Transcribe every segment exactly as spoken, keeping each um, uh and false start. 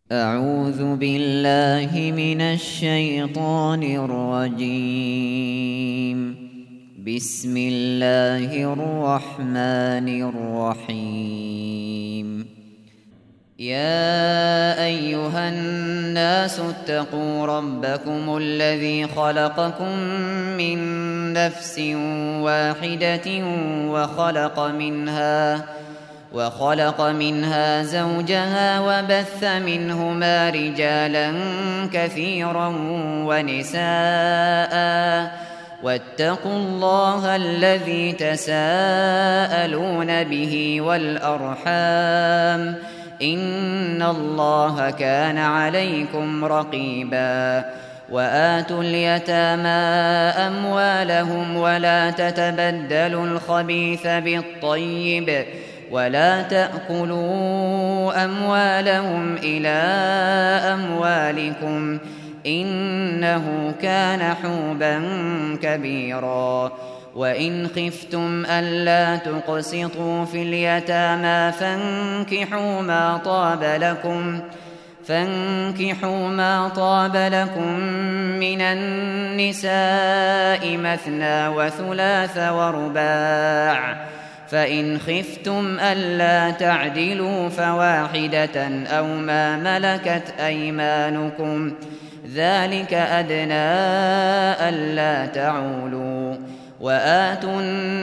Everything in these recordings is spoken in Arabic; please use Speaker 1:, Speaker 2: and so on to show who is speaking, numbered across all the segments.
Speaker 1: أعوذ بالله من الشيطان الرجيم. بسم الله الرحمن الرحيم. يا أيها الناس اتقوا ربكم الذي خلقكم من نفس واحدة وخلق منها وخلق منها زوجها وبث منهما رجالا كثيرا ونساء واتقوا الله الذي تساءلون به والأرحام إن الله كان عليكم رقيبا. وآتوا اليتامى أموالهم ولا تتبدلوا الخبيث بالطيب ولا تأكلوا أموالهم إلى أموالكم إنه كان حوبا كبيرا. وإن خفتم ألا تقسطوا في اليتامى فانكحوا ما طاب لكم فانكحوا ما طاب لكم من النساء مثنى وثلاث ورباع، فإن خفتم ألا تعدلوا فواحدة أو ما ملكت أيمانكم ذلك أدنى ألا تعولوا. وآتوا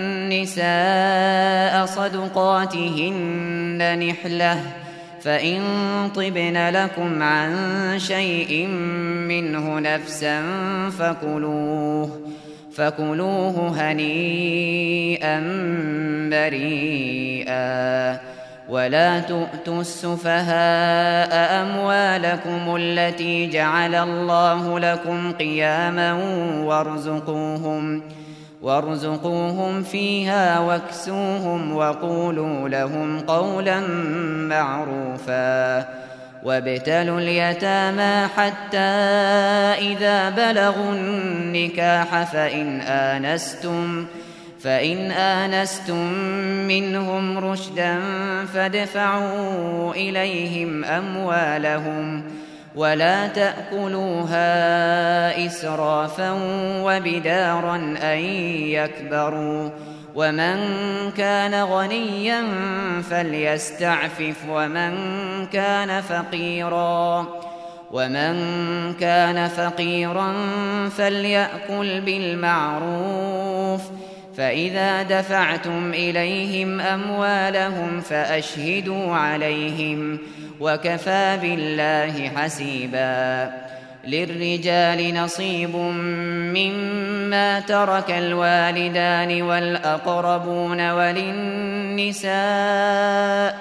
Speaker 1: النساء صدقاتهن نحلة، فإن طبن لكم عن شيء منه نفسا فكلوه فكلوه هنيئا مريئا. ولا تؤتوا السفهاء أموالكم التي جعل الله لكم قياما وارزقوهم وارزقوهم فيها واكسوهم وقولوا لهم قولا معروفا. وابتلوا اليتامى حتى إذا بلغوا النكاح فإن آنستم فإن آنستم منهم رشدا فادفعوا إليهم أموالهم ولا تأكلوها إسرافا وبدارا أن يكبروا. ومن كان غنيا فليستعفف ومن كان فقيرا ومن كان فقيرا فليأكل بالمعروف. فإذا دفعتم إليهم أموالهم فأشهدوا عليهم وكفى بالله حسيبا. للرجال نصيب مما ترك الوالدان والأقربون وللنساء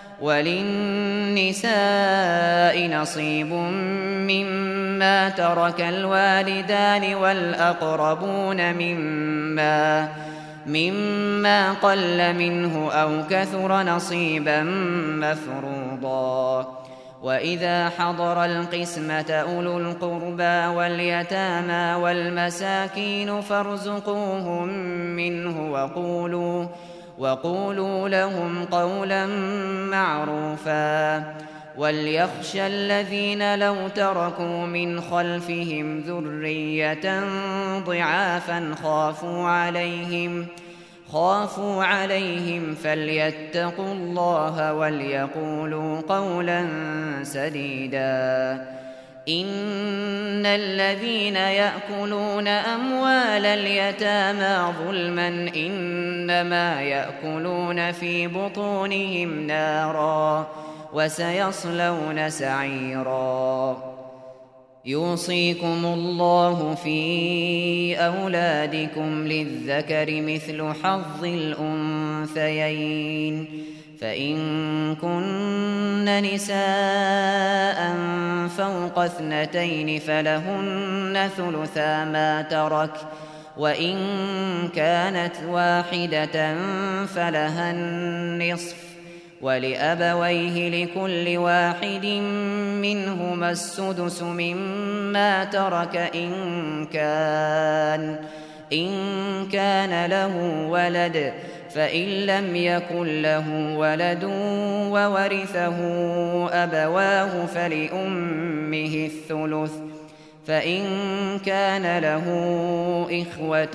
Speaker 1: وللنساء نصيب مما ترك الوالدان والأقربون مما مما قل منه أو كثر نصيبا مفروضا. وإذا حضر القسمة أولو القربى واليتامى والمساكين فارزقوهم منه وقولوا وقولوا لهم قولا معروفا. وليخشى الذين لو تركوا من خلفهم ذرية ضعافا خافوا عليهم خافوا عليهم فليتقوا الله وليقولوا قولا سديدا. إن الذين يأكلون أموال اليتامى ظلما إنما يأكلون في بطونهم نارا وسيصلون سعيرا. يوصيكم الله في أولادكم للذكر مثل حظ الأنثيين، فإن كن نساء فوق اثنتين فلهن ثلثا ما ترك، وإن كانت واحدة فلها النصف، ولأبويه لكل واحد منهما السدس مما ترك إن كان إن كان له ولد، فإن لم يكن له ولد وورثه أبواه فلأمه الثلث، فإن كان له إخوة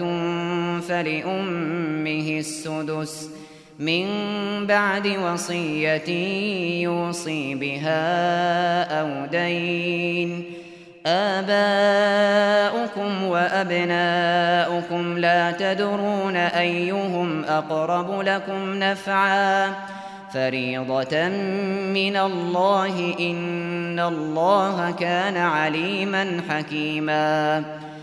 Speaker 1: فلأمه السدس من بعد وصية يوصي بها أو دين. آباؤكم وأبناؤكم لا تدرون أيهم أقرب لكم نفعا فريضة من الله إن الله كان عليما حكيما.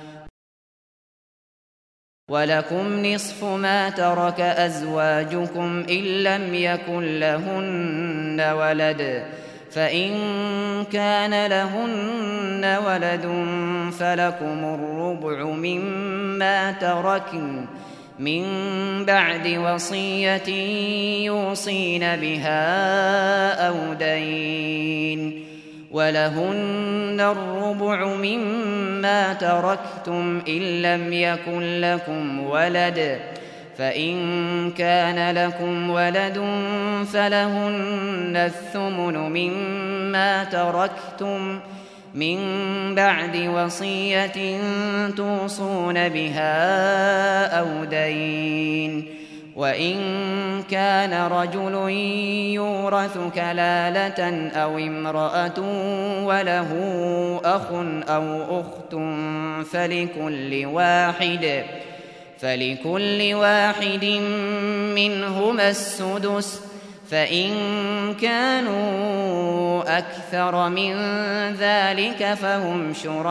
Speaker 1: ولكم نصف ما ترك أزواجكم إن لم يكن لهن ولد، فإن كان لهن ولد فلكم الربع مما تركن من بعد وصية يوصين بها أو دين. ولهن الربع مما تركتم إن لم يكن لكم ولد، فإن كان لكم ولد فلهن الثمن مما تركتم من بعد وصية توصون بها أو دين. وإن كان رجل يورث كلالة أو امرأة وله أخ أو أخت فلكل واحد فلكل واحد منهما السدس، فإن كانوا أكثر من ذلك فهم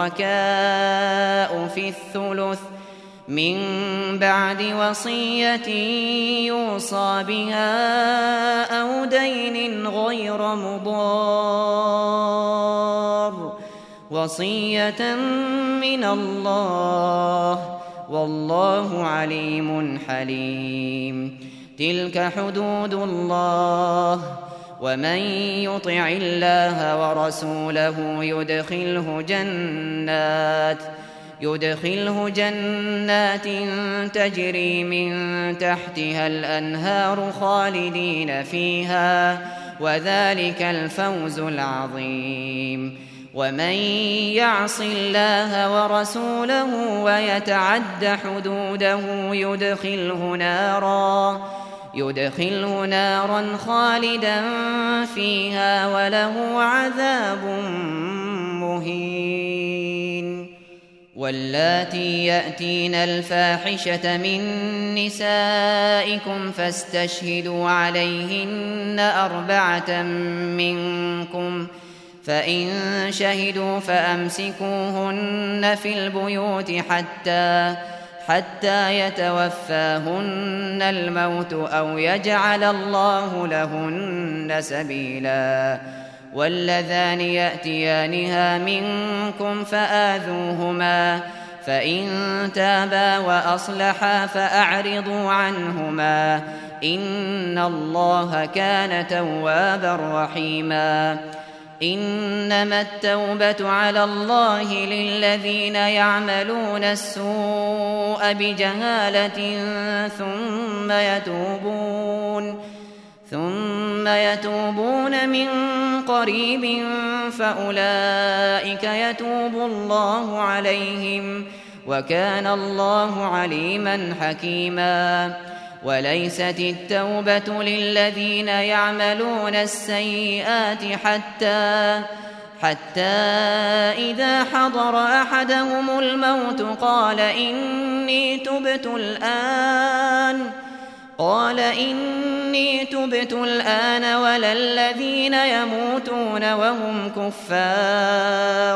Speaker 1: شركاء في الثلث من بعد وصية يوصى بها أو دين غير مضار، وصية من الله والله عليم حليم. تلك حدود الله، ومن يطع الله ورسوله يدخله جنات يدخله جنات تجري من تحتها الأنهار خالدين فيها، وذلك الفوز العظيم. ومن يعص الله ورسوله ويتعد حدوده يدخله نارا يدخله نارا خالدا فيها وله عذاب مهين. واللاتي يأتين الفاحشة من نسائكم فاستشهدوا عليهن أربعة منكم، فإن شهدوا فأمسكوهن في البيوت حتى حتى يتوفاهن الموت أو يجعل الله لهن سبيلا. واللذان يأتيانها منكم فآذوهما، فإن تابا وأصلحا فأعرضوا عنهما إن الله كان توابا رحيما. إنما التوبة على الله للذين يعملون السوء بجهالة ثم يتوبون ثم يتوبون من قريب فأولئك يتوب الله عليهم وكان الله عليما حكيما. وليست التوبة للذين يعملون السيئات حتى حتى إذا حضر أحدهم الموت قال إني تبت الآن قال إني تبت الآن ولا الذين يموتون وهم كفار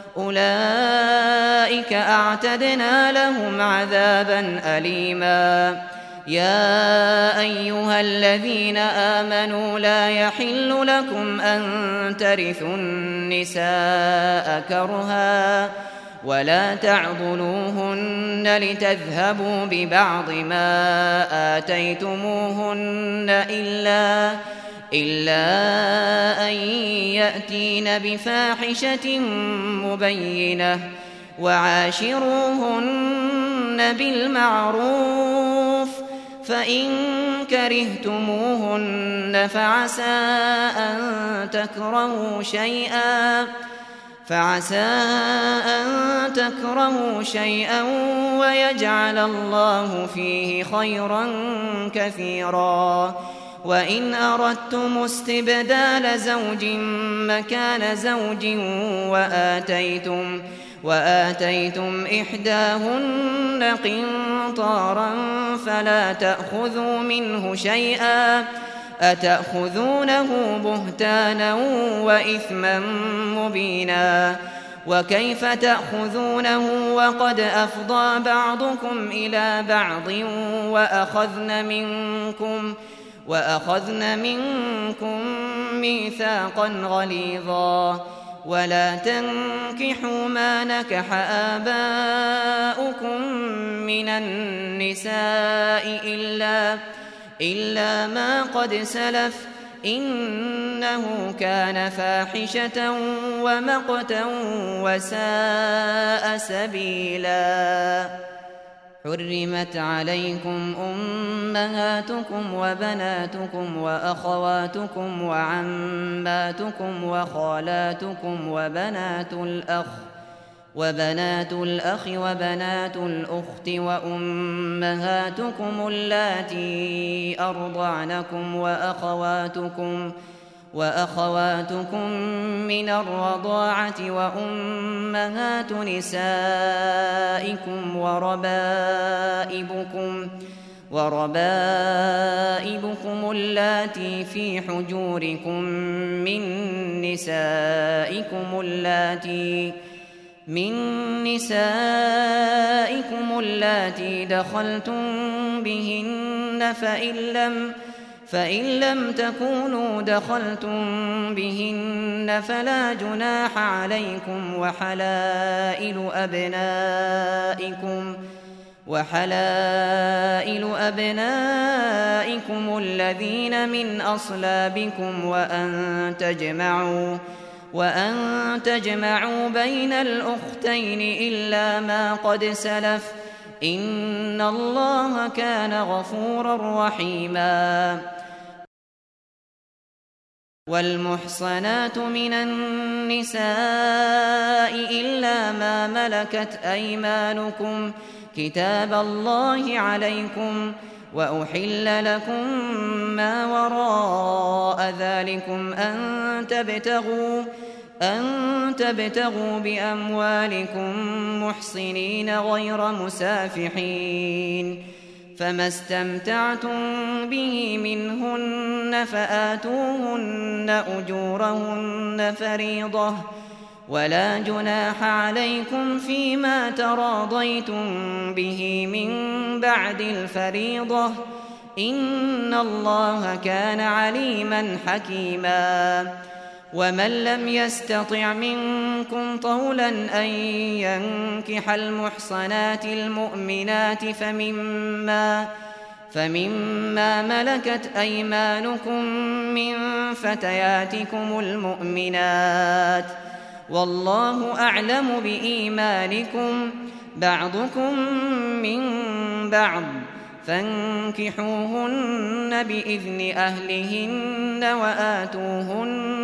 Speaker 1: أولئك أعتدنا لهم عذابا أليما. يا أيها الذين آمنوا لا يحل لكم أن ترثوا النساء كرها ولا تعضلوهن لتذهبوا ببعض ما آتيتموهن إلا إلا أن يأتين بفاحشة مبينة وعاشروهن بالمعروف فإن كرهتموهن فعسى أن تكرهوا شيئا فعسى أن تكرهوا شيئا ويجعل الله فيه خيرا كثيرا. وإن أردتم استبدال زوج مكان زوج وآتيتم وآتيتم إحداهن قنطارا فلا تأخذوا منه شيئا أتأخذونه بهتانا وإثما مبينا. وكيف تأخذونه وقد أفضى بعضكم إلى بعض وأخذن منكم وأخذن منكم ميثاقا غليظا. ولا تنكحوا ما نكح آباؤكم من النساء إلا, إلا ما قد سلف إنه كان فاحشة ومقتا وساء سبيلا. حرمت عليكم أمهاتكم وبناتكم وأخواتكم وعماتكم وخالاتكم وبنات الأخ وبنات الأخ وبنات الأخت وأمهاتكم اللاتي أرضعنكم وأخواتكم وأخواتكم من الرضاعة وأمهات نسائكم وربائبكم وربائبكم اللاتي في حجوركم من نسائكم اللاتي من نسائكم اللاتي دخلتم بهن فإن لم فإن لم تكونوا دخلتم بهن فلا جناح عليكم وحلائل أبنائكم وحلائل أبنائكم الذين من أصلابكم وأن تجمعوا وأن تجمعوا بين الأختين إلا ما قد سلف إن الله كان غفورا رحيما. والمحصنات من النساء إلا ما ملكت أيمانكم كتاب الله عليكم وأحل لكم ما وراء ذلكم أن تبتغوا أن تبتغوا بأموالكم محصنين غير مسافحين. فما استمتعتم به منهن فآتوهن أجورهن فريضة ولا جناح عليكم فيما تراضيتم به من بعد الفريضة إن الله كان عليما حكيما. ومن لم يستطع منكم طولا أن ينكح المحصنات المؤمنات فمما فمما ملكت أيمانكم من فتياتكم المؤمنات والله أعلم بإيمانكم بعضكم من بعض فانكحوهن بإذن أهلهن وآتوهن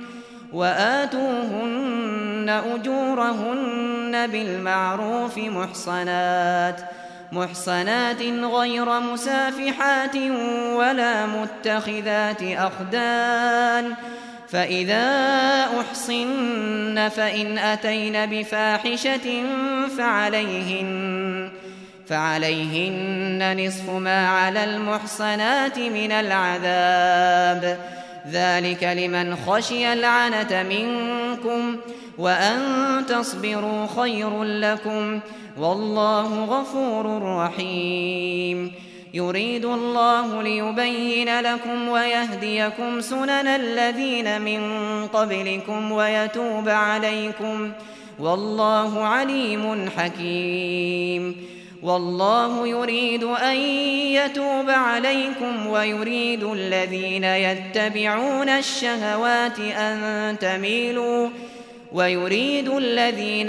Speaker 1: وآتوهن أجورهن بالمعروف محصنات محصنات غير مسافحات ولا متخذات أخدان. فإذا أحصن فإن أتين بفاحشة فعليهن فعليهن نصف ما على المحصنات من العذاب ذلك لمن خشي العنة منكم وأن تصبروا خير لكم والله غفور رحيم. يريد الله ليبين لكم ويهديكم سنن الذين من قبلكم ويتوب عليكم والله عليم حكيم. والله يريد أن يتوب عليكم ويريد الذين يتبعون الشهوات أن تميلوا ويريد الذين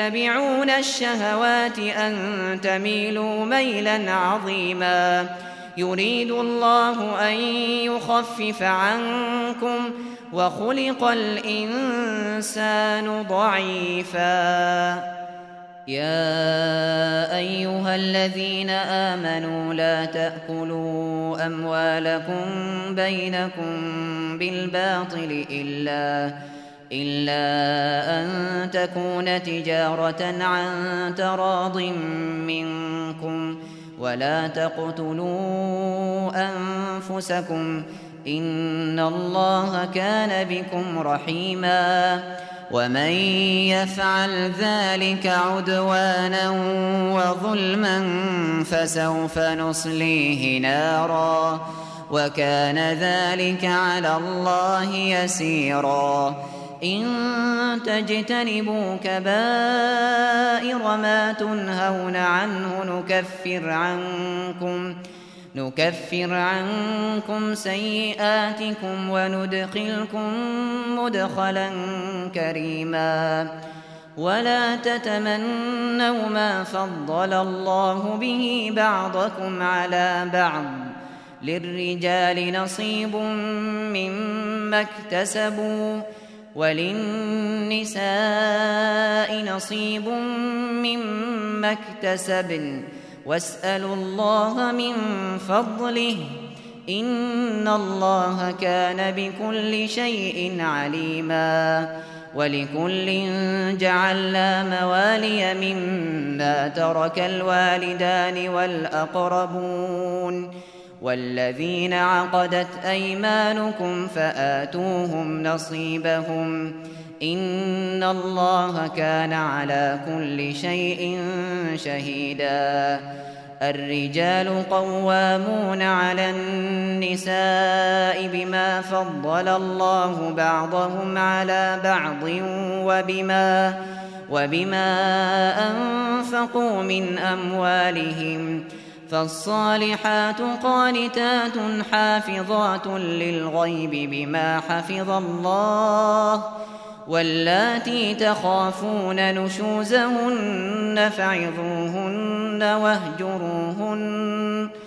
Speaker 1: يتبعون الشهوات أن تميلوا ميلا عظيما. يريد الله أن يخفف عنكم وخلق الإنسان ضعيفا. يا أيها الذين آمنوا لا تأكلوا أموالكم بينكم بالباطل إلا إلا أن تكون تجارة عن تراض منكم ولا تقتلوا أنفسكم إن الله كان بكم رحيما. ومن يفعل ذلك عدوانا وظلما فسوف نصليه نارا وكان ذلك على الله يسيرا. إن تجتنبوا كبائر ما تنهون عنه نكفر عنكم نكفر عنكم سيئاتكم وندخلكم مدخلا كريما. ولا تتمنوا ما فضل الله به بعضكم على بعض للرجال نصيب مما اكتسبوا وللنساء نصيب مما اكتسبن واسألوا الله من فضله إن الله كان بكل شيء عليما. ولكل جعلنا موالي مما ترك الوالدان والأقربون والذين عقدت أيمانكم فآتوهم نصيبهم إن الله كان على كل شيء شهيدا. الرجال قوامون على النساء بما فضل الله بعضهم على بعض وبما, وبما أنفقوا من أموالهم فالصالحات قانتات حافظات للغيب بما حفظ الله واللاتي تخافون نشوزهن فعظوهن واهجروهن,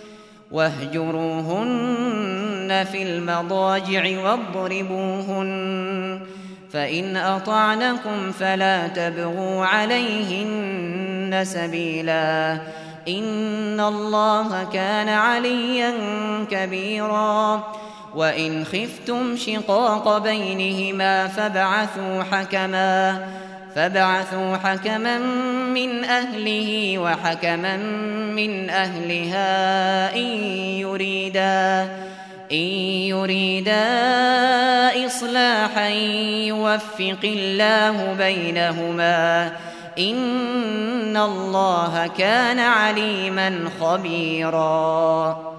Speaker 1: واهجروهن في المضاجع واضربوهن فإن أطعنكم فلا تبغوا عليهن سبيلا إن الله كان عليا كبيرا. وإن خفتم شقاق بينهما فابعثوا حكما فابعثوا حكما من أهله وحكما من أهلها إن يريدا إن يريدا إصلاحا يوفق الله بينهما إن الله كان عليما خبيرا.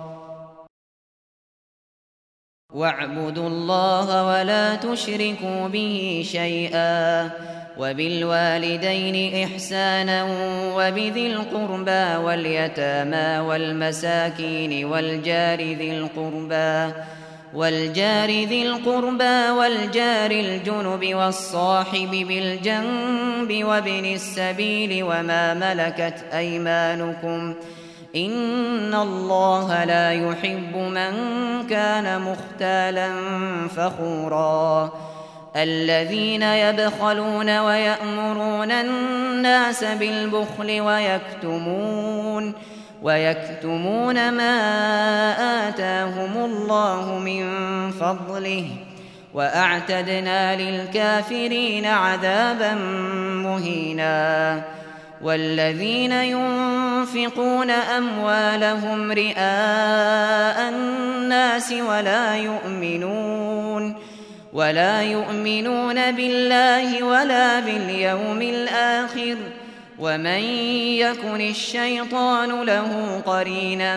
Speaker 1: واعبدوا الله ولا تشركوا به شيئا وبالوالدين إحسانا وبذي القربى واليتامى والمساكين والجار ذي القربى والجار ذي القربى والجار الجنب والصاحب بالجنب وابن السبيل وما ملكت أيمانكم إن الله لا يحب من كان مختالا فخورا. الذين يبخلون ويأمرون الناس بالبخل ويكتمون ويكتمون ما آتاهم الله من فضله وأعتدنا للكافرين عذابا مهينا. والذين ينفقون أموالهم رئاء الناس ولا يؤمنون ولا يؤمنون بالله ولا باليوم الآخر ومن يكن الشيطان له قرينا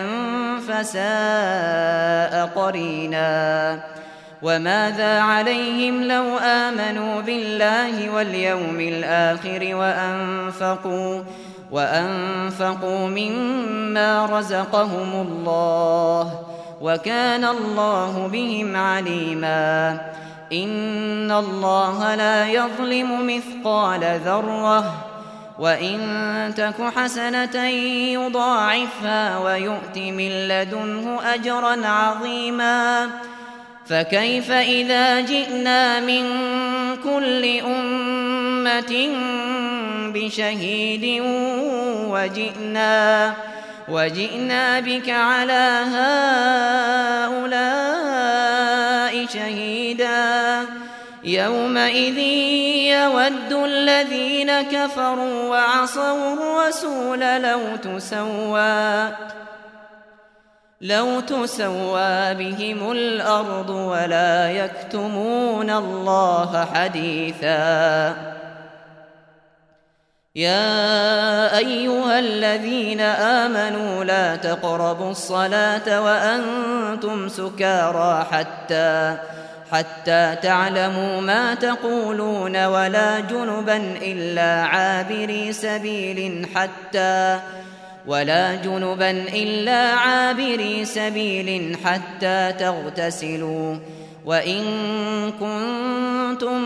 Speaker 1: فساء قرينا. وماذا عليهم لو آمنوا بالله واليوم الآخر وأنفقوا, وأنفقوا مما رزقهم الله وكان الله بهم عليما. إن الله لا يظلم مثقال ذرة وإن تك حسنة يضاعفها ويؤت من لدنه أجرا عظيما فكيف إذا جئنا من كل أمة بشهيد وجئنا, وجئنا بك على هؤلاء شهيدا يومئذ يود الذين كفروا وعصوا الرسول لو تسوى, لو تسوى بهم الأرض ولا يكتمون الله حديثا. يا أيها الذين آمنوا لا تقربوا الصلاة وأنتم سكارى حتى حتى تعلموا ما تقولون ولا جنبا إلا عابري سبيل حتى ولا جنبا إلا عابري سبيل حتى تغتسلوا وإن كنتم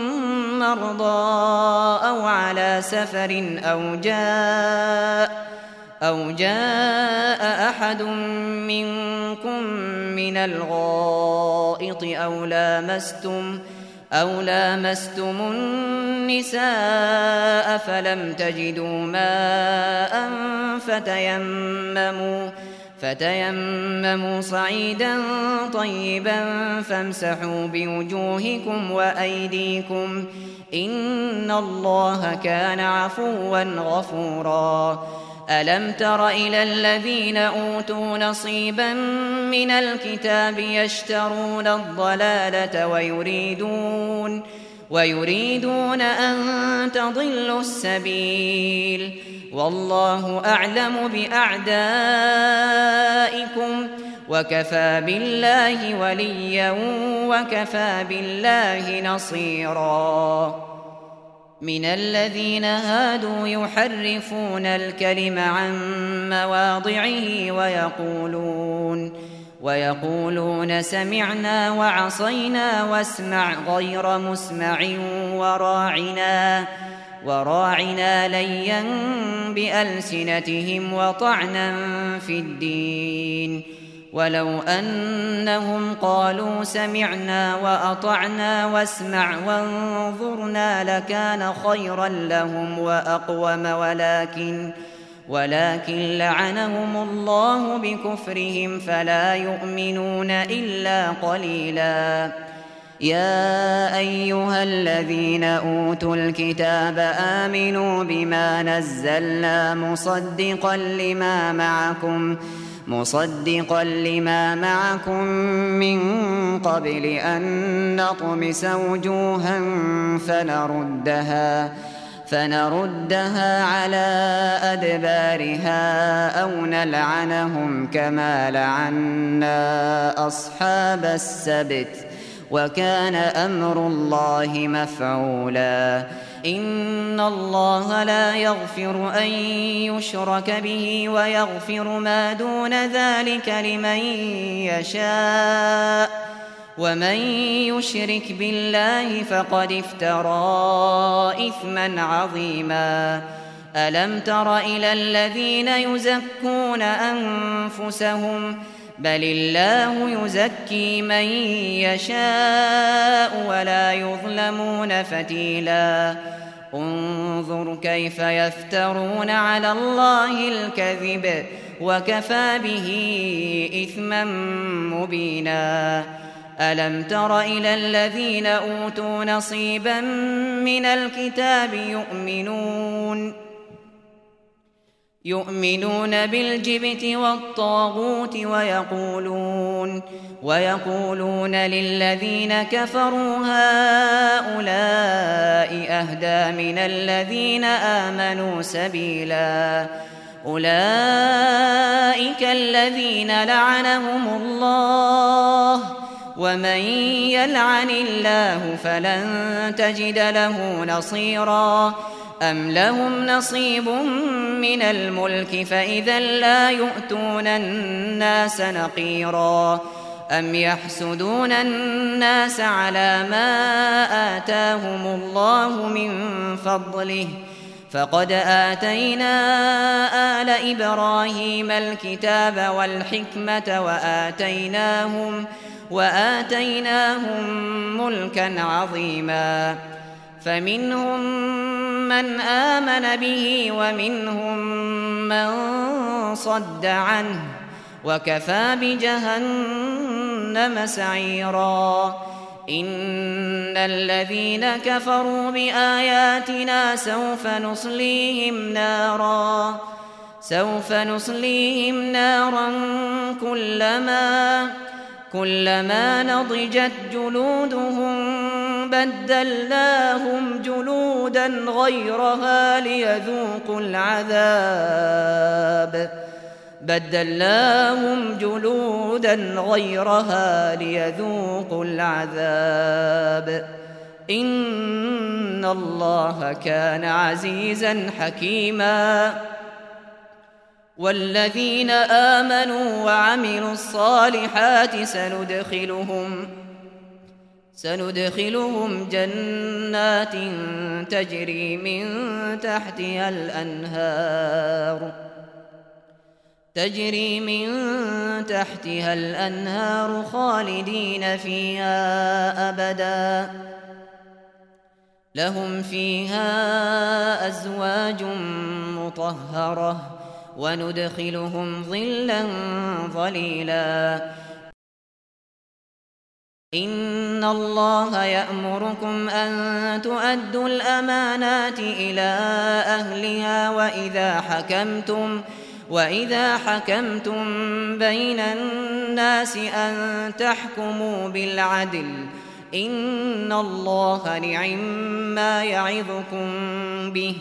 Speaker 1: مرضى أو على سفر أو جاء أو جاء أحد منكم من الغائط أو لامستم أو لامستم النساء فلم تجدوا ماء فتيمموا فتيمموا صعيدا طيبا فامسحوا بوجوهكم وأيديكم إن الله كان عفوا غفورا. ألم تر إلى الذين أوتوا نصيبا من الكتاب يشترون الضلالة ويريدون ويريدون أن تضلوا السبيل والله أعلم بأعدائكم وكفى بالله وليا وكفى بالله نصيرا. من الذين هادوا يحرفون الكلم عن مواضعه ويقولون ويقولون سمعنا وعصينا واسمع غير مسمع وراعنا وراعنا ليا بألسنتهم وطعنا في الدين ولو أنهم قالوا سمعنا وأطعنا واسمع وانظرنا لكان خيرا لهم وأقوم ولكن ولكن لعنهم الله بكفرهم فلا يؤمنون إلا قليلا. يا أيها الذين أوتوا الكتاب آمنوا بما نزلنا مصدقا لما معكم مصدقا لما معكم من قبل أن نطمس وجوها فنردها فنردها على أدبارها أو نلعنهم كما لعنا أصحاب السبت وكان أمر الله مفعولا. إن الله لا يغفر أن يشرك به ويغفر ما دون ذلك لمن يشاء ومن يشرك بالله فقد افترى إثما عظيما. ألم تر إلى الذين يزكون أنفسهم بل الله يزكي من يشاء ولا يظلمون فتيلا. انظر كيف يفترون على الله الكذب وكفى به إثما مبينا. ألم تر إلى الذين أوتوا نصيبا من الكتاب يؤمنون يؤمنون بالجبت والطاغوت ويقولون ويقولون للذين كفروا هؤلاء أهدى من الذين آمنوا سبيلا. أولئك الذين لعنهم الله ومن يلعن الله فلن تجد له نصيرا. أم لهم نصيب من الملك فإذا لا يؤتون الناس نقيرا. أم يحسدون الناس على ما آتاهم الله من فضله فقد آتينا آل إبراهيم الكتاب والحكمة وآتيناهم, وآتيناهم ملكا عظيما فمنهم من آمن به ومنهم من صد عنه وكفى بجهنم سعيرا إن الذين كفروا بآياتنا سوف نصليهم نارا سوف نصليهم نارا كلما كلما نضجت جلودهم بدلناهم جلودا غيرها ليذوقوا العذاب بدلناهم جلودا غيرها ليذوقوا العذاب إن الله كان عزيزا حكيما والذين آمنوا وعملوا الصالحات سندخلهم سندخلهم جنات تجري من تحتها الأنهار تجري من تحتها الأنهار خالدين فيها أبدا لهم فيها أزواج مطهرة وندخلهم ظلا ظليلا إن الله يأمركم أن تؤدوا الأمانات إلى أهلها وإذا حكمتم وإذا حكمتم بين الناس أن تحكموا بالعدل إن الله نعما يعظكم به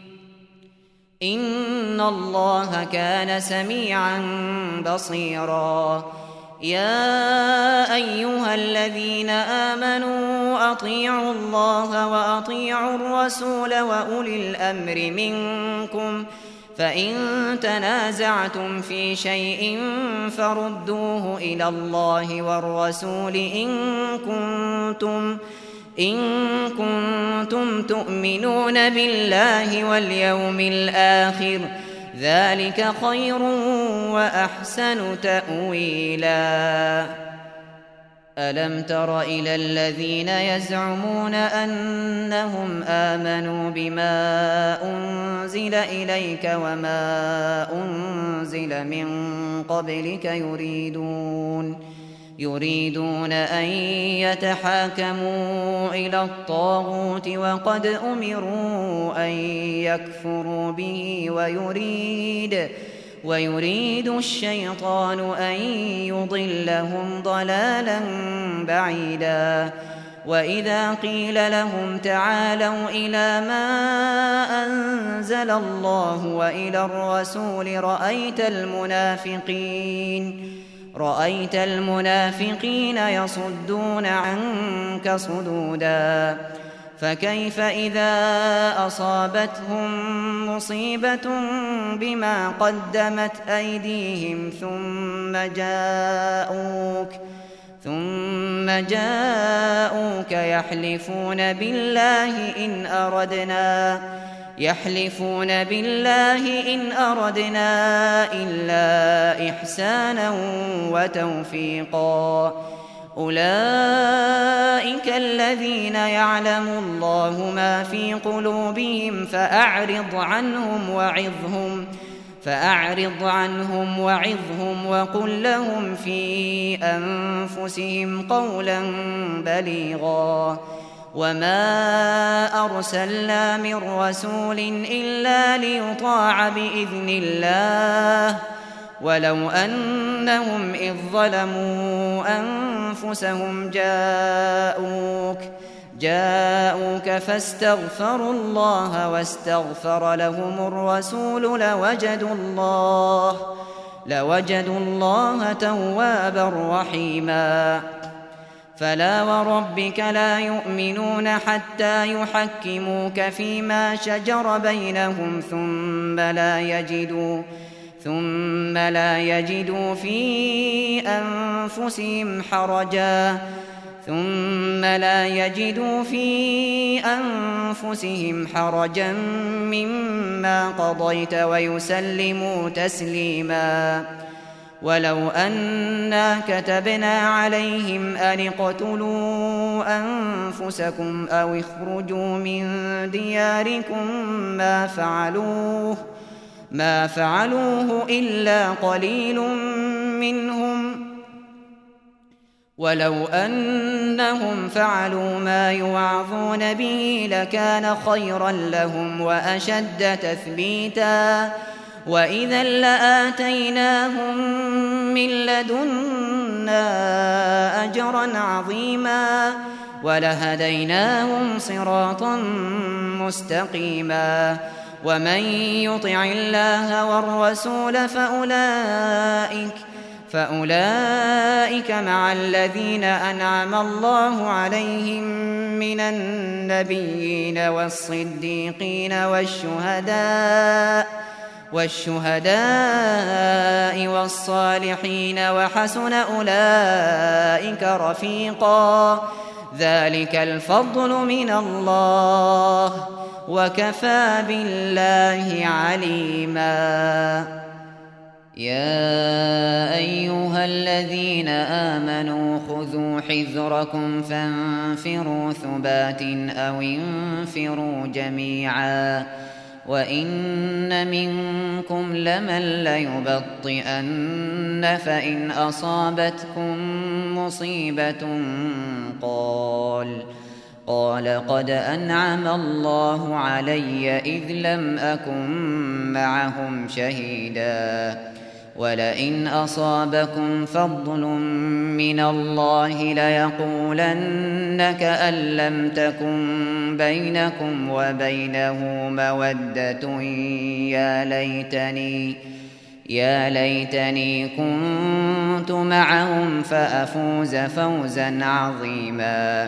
Speaker 1: إن الله كان سميعا بصيرا يا أيها الذين آمنوا أطيعوا الله وأطيعوا الرسول وأولي الأمر منكم فإن تنازعتم في شيء فردوه إلى الله والرسول إن كنتم إن كنتم تؤمنون بالله واليوم الآخر ذلك خير وأحسن تأويلا ألم تر إلى الذين يزعمون أنهم آمنوا بما أنزل إليك وما أنزل من قبلك يريدون يريدون أن يتحاكموا إلى الطاغوت وقد أمروا أن يكفروا به ويريد ويريد الشيطان أن يضلهم ضلالا بعيدا وإذا قيل لهم تعالوا إلى ما أنزل الله وإلى الرسول رأيت المنافقين رأيت المنافقين يصدون عنك صدودا فكيف إذا أصابتهم مصيبة بما قدمت أيديهم ثم جاءوك ثم جاءوك يحلفون بالله إن أردنا يحلفون بالله إن أردنا إلا إحسانا وتوفيقا أولئك الذين يعلم الله ما في قلوبهم فأعرض عنهم وعظهم فأعرض عنهم وعظهم وقل لهم في أنفسهم قولا بليغا وما أرسلنا من رسول إلا ليطاع بإذن الله ولو أنهم إذ ظلموا أنفسهم جاءوك جاءوك فاستغفروا الله واستغفر لهم الرسول لوجدوا الله لوجدوا الله توابا رحيما فلا وربك لا يؤمنون حتى يحكموك فيما شجر بينهم ثم لا يجدوا ثم لا يجدوا في أنفسهم حرجا ثم لا يجدوا في أنفسهم حرجا مما قضيت ويسلموا تسليما. ولو أنا كتبنا عليهم أن اقتلوا أنفسكم أو اخرجوا من دياركم ما فعلوه ما فعلوه إلا قليل منهم، ولو أنهم فعلوا ما يوعظون به لكان خيرا لهم وأشد تثبيتا، وإذا لآتيناهم من لدنا أجرا عظيما ولهديناهم صراطا مستقيما. ومن يطع الله والرسول فأولئك فأولئك مع الذين أنعم الله عليهم من النبيين والصديقين والشهداء والشهداء والصالحين وحسن أولئك رفيقا. ذلك الفضل من الله وكفى بالله عليما. يا أيها الذين آمنوا خذوا حذركم فانفروا ثبات أو انفروا جميعا وإن منكم لمن ليبطئن فإن أصابتكم مصيبة قال قال قد أنعم الله علي إذ لم أكن معهم شهيدا ولئن أصابكم فضل من الله ليقولن كأن لم تكن بينكم وبينه مودة يا ليتني يا ليتني كنت معهم فأفوز فوزا عظيما.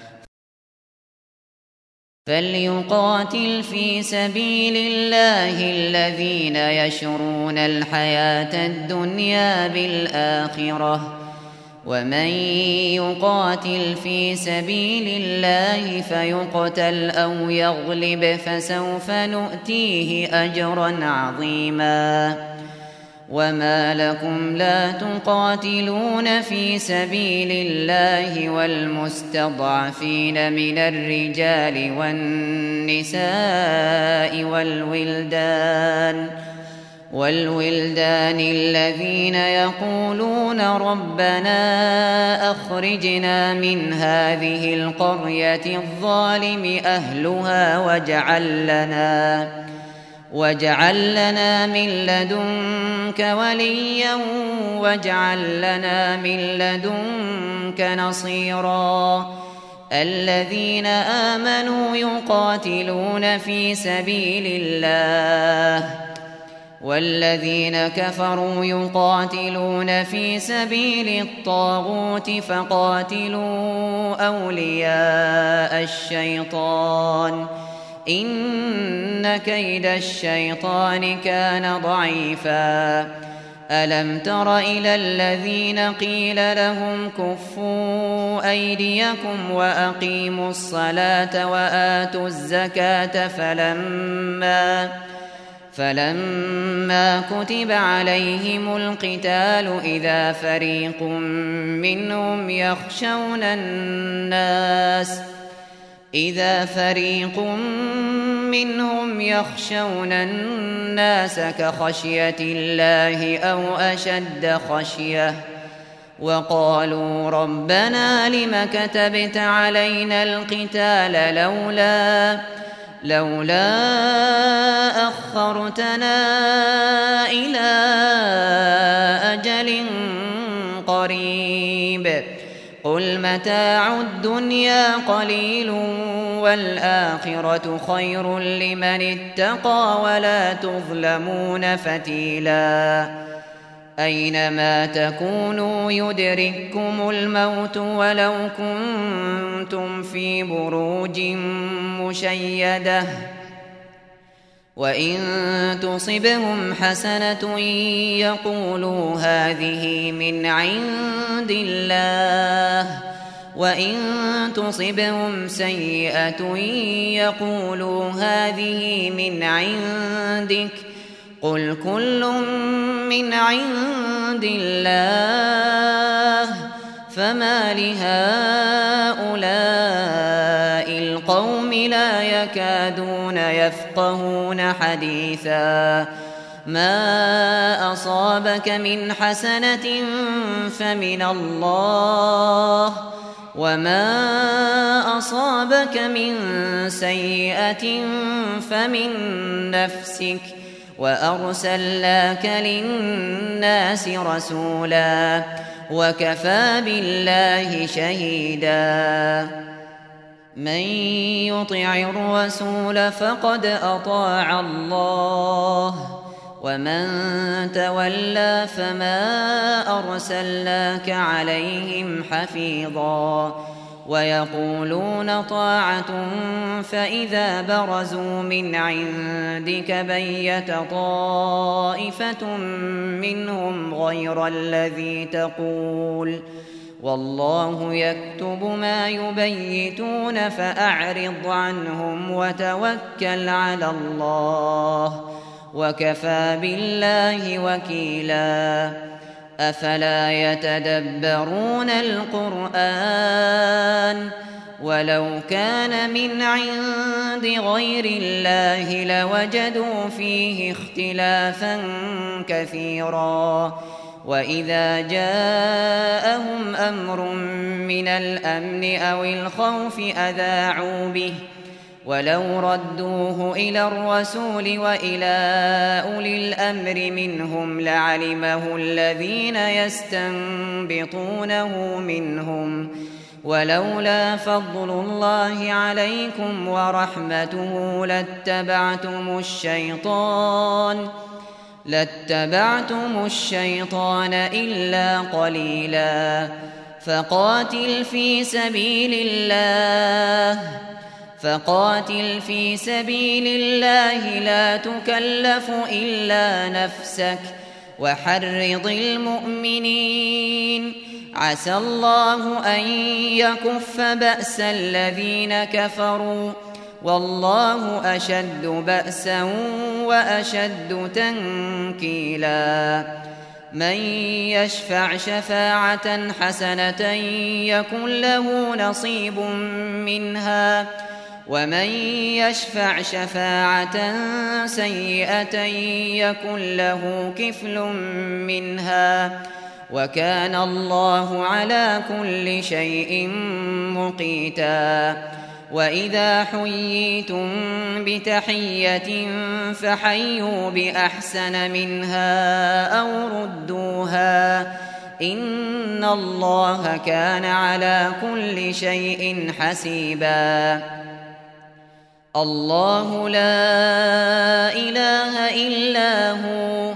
Speaker 1: فليقاتل في سبيل الله الذين يشرون الحياة الدنيا بالآخرة ومن يقاتل في سبيل الله فيقتل أو يغلب فسوف نؤتيه أجرا عظيما. وما لكم لا تقاتلون في سبيل الله والمستضعفين من الرجال والنساء والولدان والولدان الذين يقولون ربنا أخرجنا من هذه القرية الظالم أهلها واجعل لنا واجعل لنا من لدنك وليا واجعل لنا من لدنك نصيرا. الذين آمنوا يقاتلون في سبيل الله والذين كفروا يقاتلون في سبيل الطاغوت فقاتلوا أولياء الشيطان إن كيد الشيطان كان ضعيفا. ألم تر إلى الذين قيل لهم كفوا أيديكم وأقيموا الصلاة وآتوا الزكاة فلما فلما كتب عليهم القتال إذا فريق منهم يخشون الناس إذا فريق منهم يخشون الناس كخشية الله أو أشد خشية وقالوا ربنا لم كتبت علينا القتال لولا لولا أخرتنا إلى أجل قريب قل متاع الدنيا قليل والآخرة خير لمن اتقى ولا تظلمون فتيلا. أينما تكونوا يدرككم الموت ولو كنتم في بروج مشيدة وإن تصبهم حسنة يقولوا هذه من عند الله وإن تصبهم سيئة يقولوا هذه من عندك قل كل من عند الله فما لهؤلاء القوم لا يكادون يفقهون حديثا ما أصابك من حسنة فمن الله وما أصابك من سيئة فمن نفسك وأرسلناك للناس رسولا وكفى بالله شهيدا من يطع الرسول فقد أطاع الله ومن تولى فما أرسلناك عليهم حفيظا ويقولون طاعة فإذا برزوا من عندك بيت طائفة منهم غير الذي تقول والله يكتب ما يبيتون فأعرض عنهم وتوكل على الله وكفى بالله وكيلا أفلا يتدبرون القرآن ولو كان من عند غير الله لوجدوا فيه اختلافا كثيرا وإذا جاءهم أمر من الأمن أو الخوف أذاعوا به ولو ردوه إلى الرسول وإلى أولي الأمر منهم لعلمه الذين يستنبطونه منهم ولولا فضل الله عليكم ورحمته لاتبعتم الشيطان لاتبعتم الشيطان إلا قليلا فقاتل في سبيل الله فقاتل في سبيل الله لا تكلف إلا نفسك وحرض المؤمنين عسى الله أن يكف بأس الذين كفروا والله أشد بأسا وأشد تنكيلا من يشفع شفاعة حسنة يكن له نصيب منها ومن يشفع شفاعة سيئة يكن له كفل منها وكان الله على كل شيء مقيتا وإذا حييتم بتحية فحيوا بأحسن منها أو ردوها إن الله كان على كل شيء حسيبا الله لا إله إلا هو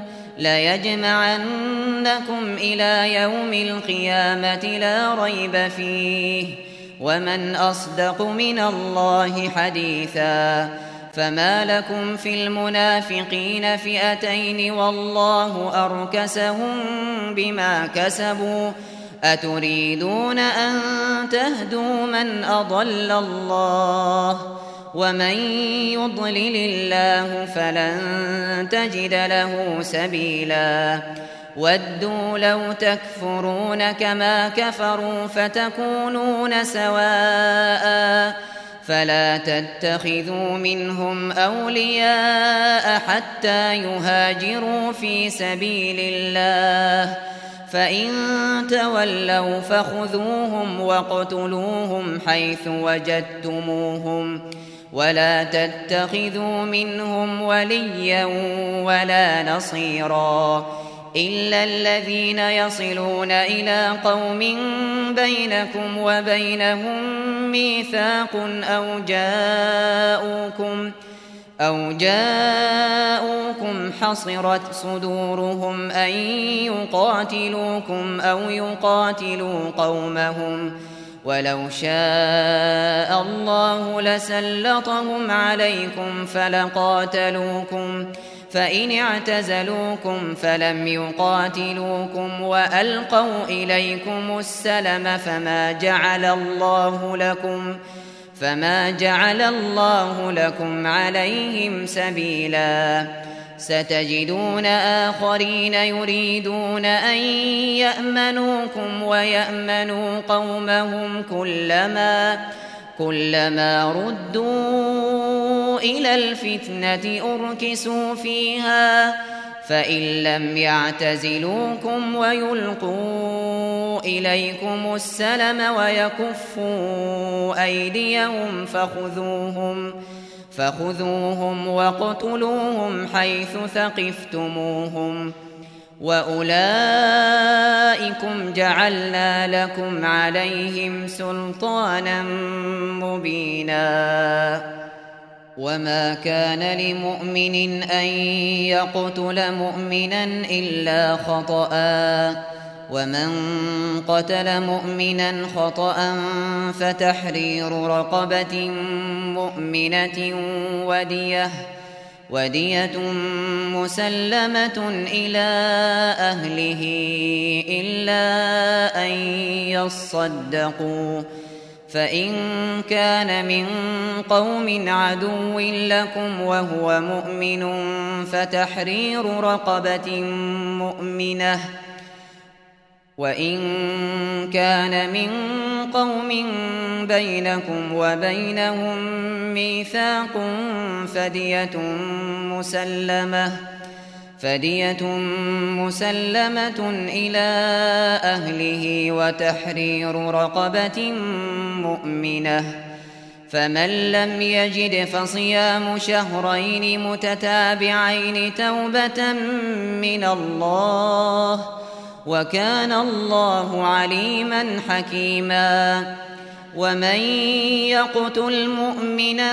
Speaker 1: ليجمعنكم إلى يوم القيامة لا ريب فيه ومن أصدق من الله حديثا فما لكم في المنافقين فئتين والله أركسهم بما كسبوا أتريدون أن تهدوا من أضل الله ومن يضلل الله فلن تجد له سبيلا ودوا لو تكفرون كما كفروا فتكونون سواء فلا تتخذوا منهم أولياء حتى يهاجروا في سبيل الله فإن تولوا فخذوهم واقتلوهم حيث وجدتموهم ولا تتخذوا منهم وليا ولا نصيرا إلا الذين يصلون إلى قوم بينكم وبينهم ميثاق أو جاءوكم أو جاءوكم حصرت صدورهم أن يقاتلوكم أو يقاتلوا قومهم ولو شاء الله لسلطهم عليكم فلقاتلوكم فإن اعتزلوكم فلم يقاتلوكم وألقوا إليكم السلم فما جعل الله لكم فما جعل الله لكم عليهم سبيلا. ستجدون آخرين يريدون أن يأمنوكم ويأمنوا قومهم كلما كلما ردوا إلى الفتنة أركسوا فيها فإن لم يعتزلوكم ويلقوا إليكم السلم ويكفوا أيديهم فخذوهم فخذوهم واقتلوهم حيث ثقفتموهم وأولئكم جعلنا لكم عليهم سلطانا مبينا. وما كان لمؤمن أن يقتل مؤمنا إلا خطأ ومن قتل مؤمنا خطأ فتحرير رقبة مؤمنة ودية ودية مسلمة إلى أهله إلا أن يصدقوا فإن كان من قوم عدو لكم وهو مؤمن فتحرير رقبة مؤمنة وإن كان من قوم بينكم وبينهم ميثاق فدية مسلمة فدية مسلمة إلى أهله وتحرير رقبة مؤمنة فمن لم يجد فصيام شهرين متتابعين توبة من الله وكان الله عليما حكيما. ومن يقتل مؤمنا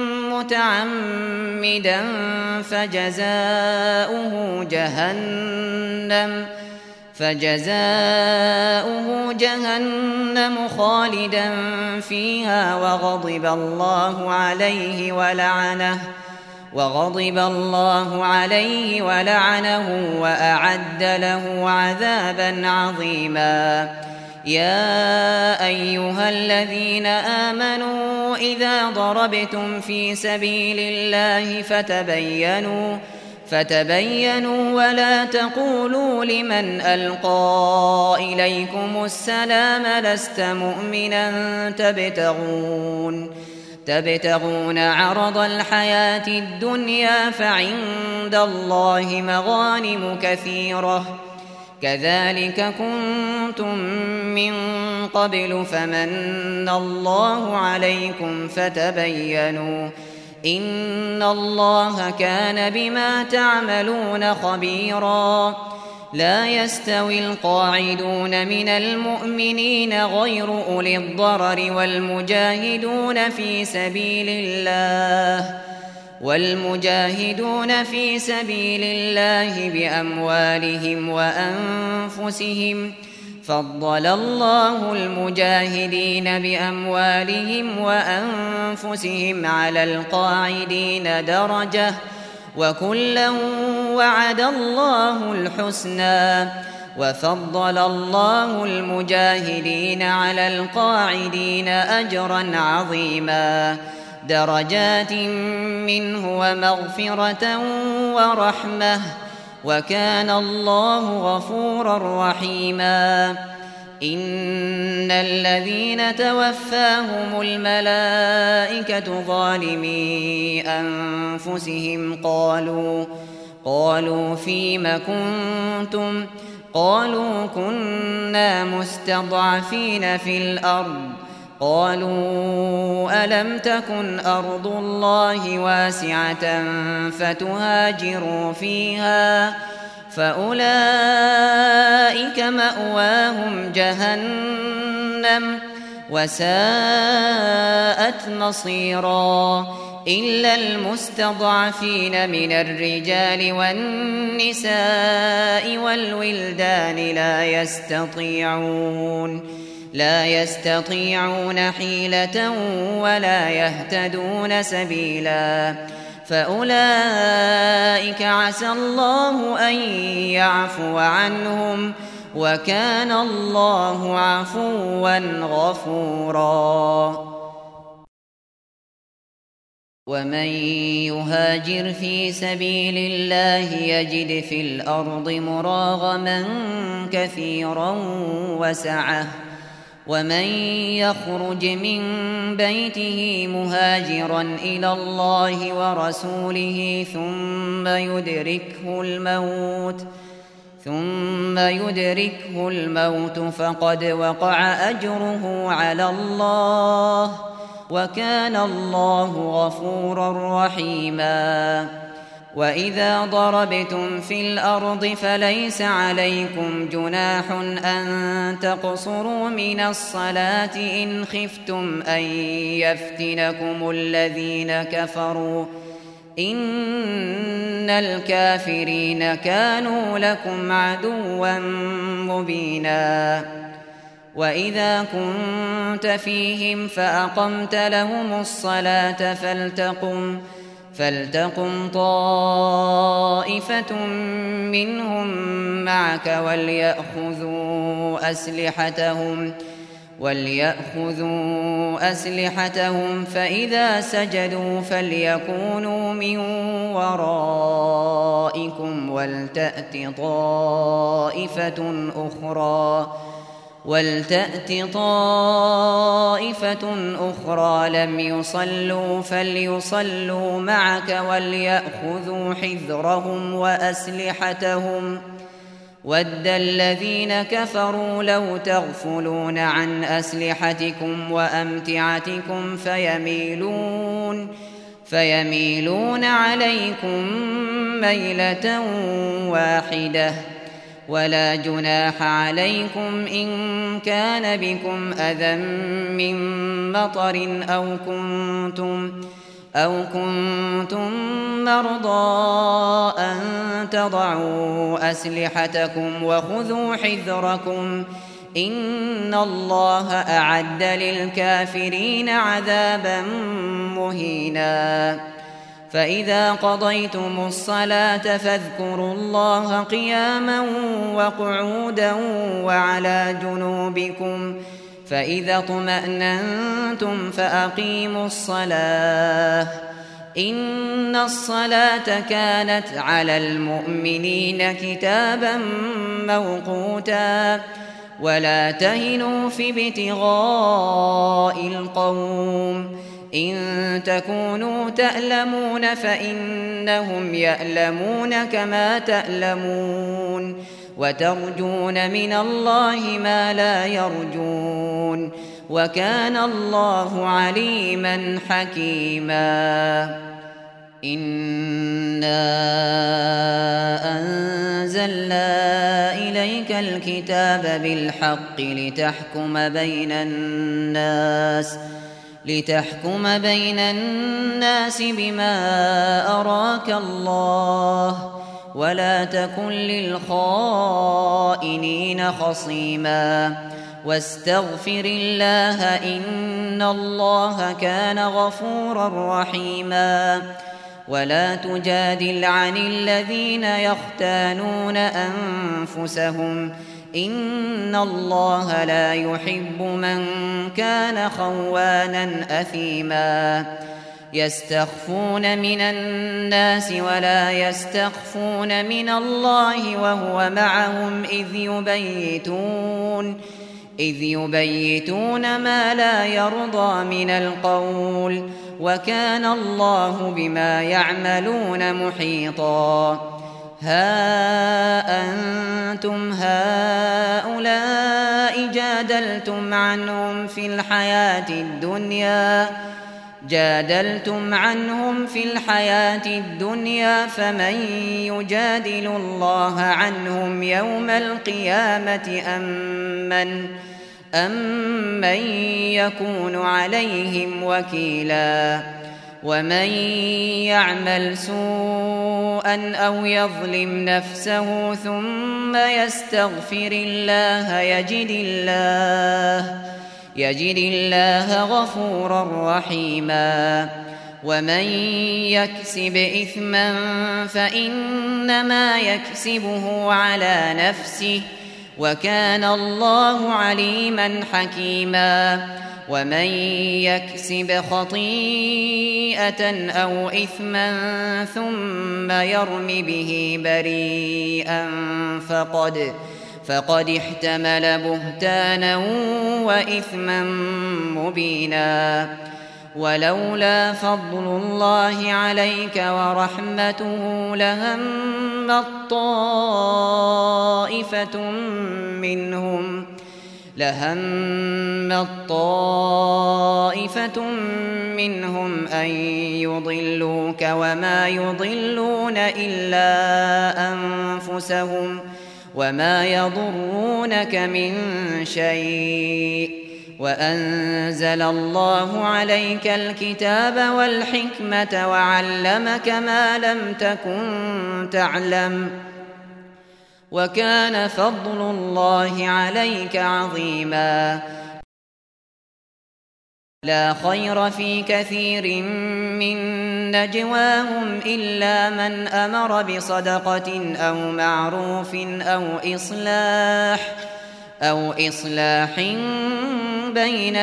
Speaker 1: متعمدا فجزاؤه جهنم فجزاؤه جهنم خالدا فيها وغضب الله عليه ولعنه وغضب الله عليه ولعنه وأعد له عذابا عظيما. يا أيها الذين آمنوا إذا ضربتم في سبيل الله فتبينوا فتبينوا ولا تقولوا لمن ألقى إليكم السلام لست مؤمنا تبتغون تبتغون عرض الحياة الدنيا فعند الله مغانم كثيرة كذلك كنتم من قبل فمن الله عليكم فتبينوا إن الله كان بما تعملون خبيرا. لا يستوي القاعدون من المؤمنين غير أولي الضرر والمجاهدون في سبيل الله والمجاهدون في سبيل الله بأموالهم وأنفسهم فضل الله المجاهدين بأموالهم وأنفسهم على القاعدين درجة وكلا وعد الله الحسنى وفضل الله المجاهدين على القاعدين أجرا عظيما درجات منه ومغفرة ورحمة وكان الله غفورا رحيما. إن الذين توفاهم الملائكة ظالمي أنفسهم قالوا قالوا فيم كنتم قالوا كنا مستضعفين في الأرض قالوا ألم تكن أرض الله واسعة فتهاجروا فيها فأولئك مأواهم جهنم وساءت مصيرا إلا المستضعفين من الرجال والنساء والولدان لا يستطيعون لا يستطيعون حيلة ولا يهتدون سبيلا فأولئك عسى الله أن يعفو عنهم وكان الله عفوا غفورا ومن يهاجر في سبيل الله يجد في الأرض مراغما كثيرا وسعة ومن يخرج من بيته مهاجرا إلى الله ورسوله ثم يدركه الموت ثم يدركه الموت فقد وقع أجره على الله وكان الله غفورا رحيما وإذا ضربتم في الأرض فليس عليكم جناح أن تقصروا من الصلاة إن خفتم أن يفتنكم الذين كفروا إن الكافرين كانوا لكم عدوا مبينا وإذا كنت فيهم فأقمت لهم الصلاة فلتقم فلتقم طائفة منهم معك وليأخذوا أسلحتهم وليأخذوا أسلحتهم فإذا سجدوا فليكونوا من ورائكم ولتأت طائفة أخرى ولتأت طائفة أخرى لم يصلوا فليصلوا معك وليأخذوا حذرهم وأسلحتهم ود الذين كفروا لو تغفلون عن أسلحتكم وأمتعتكم فيميلون فيميلون عليكم ميلة واحدة ولا جناح عليكم إن كان بكم أذى من مطر أو كنتم أو كنتم مرضى أن تضعوا أسلحتكم وخذوا حذركم إن الله أعد للكافرين عذابا مهينا فإذا قضيتم الصلاة فاذكروا الله قياما وقعودا وعلى جنوبكم فإذا اطمأننتم فأقيموا الصلاة إن الصلاة كانت على المؤمنين كتابا موقوتا ولا تهنوا في ابتغاء القوم إن تكونوا تألمون فإنهم يألمون كما تألمون وترجون من الله ما لا يرجون وكان الله عليما حكيما إنا أنزلنا إليك الكتاب بالحق لتحكم بين الناس لتحكم بين الناس بما أراك الله ولا تكن للخائنين خصيما واستغفر الله إن الله كان غفورا رحيما ولا تجادل عن الذين يختانون أنفسهم إن الله لا يحب من كان خوانا أثيما يستخفون من الناس ولا يستخفون من الله وهو معهم إذ يبيتون إذ يبيتون ما لا يرضى من القول وكان الله بما يعملون محيطا ها أنتم هؤلاء جادلتم عنهم في الحياة الدنيا جادلتم عنهم في الحياة الدنيا فمن يجادل الله عنهم يوم القيامة أم من أم من يكون عليهم وكيلا ومن يعمل سوءا أو يظلم نفسه ثم يستغفر الله يجد الله يجد الله غفورا رحيما ومن يكسب إثما فإنما يكسبه على نفسه وكان الله عليما حكيما ومن يكسب خطيئة أو إثما ثم يرم به بريئا فقد فقد احتمل بهتانا وإثما مبينا ولولا فضل الله عليك ورحمته لهمت طائفة منهم لهمت طائفة منهم أن يضلوك وما يضلون إلا أنفسهم وما يضرونك من شيء وأنزل الله عليك الكتاب والحكمة وعلمك ما لم تكن تعلم وكان فضل الله عليك عظيما لا خير في كثير من نجواهم إلا من أمر بصدقة أو معروف أو إصلاح أو إصلاح بين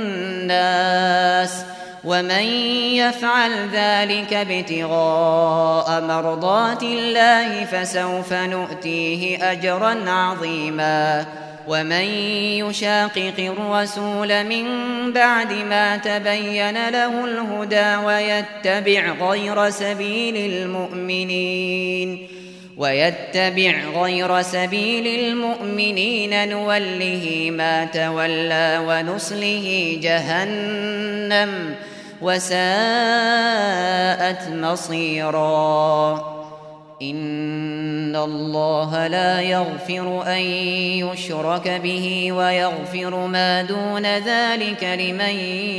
Speaker 1: الناس ومن يفعل ذلك ابتغاء مرضات الله فسوف نؤتيه أجرا عظيما ومن يشاقق الرسول من بعد ما تبين له الهدى ويتبع غير سبيل المؤمنين ويتبع غير سبيل المؤمنين نوله ما تولى ونصله جهنم وساءت مصيرا إن الله لا يغفر أن يشرك به ويغفر ما دون ذلك لمن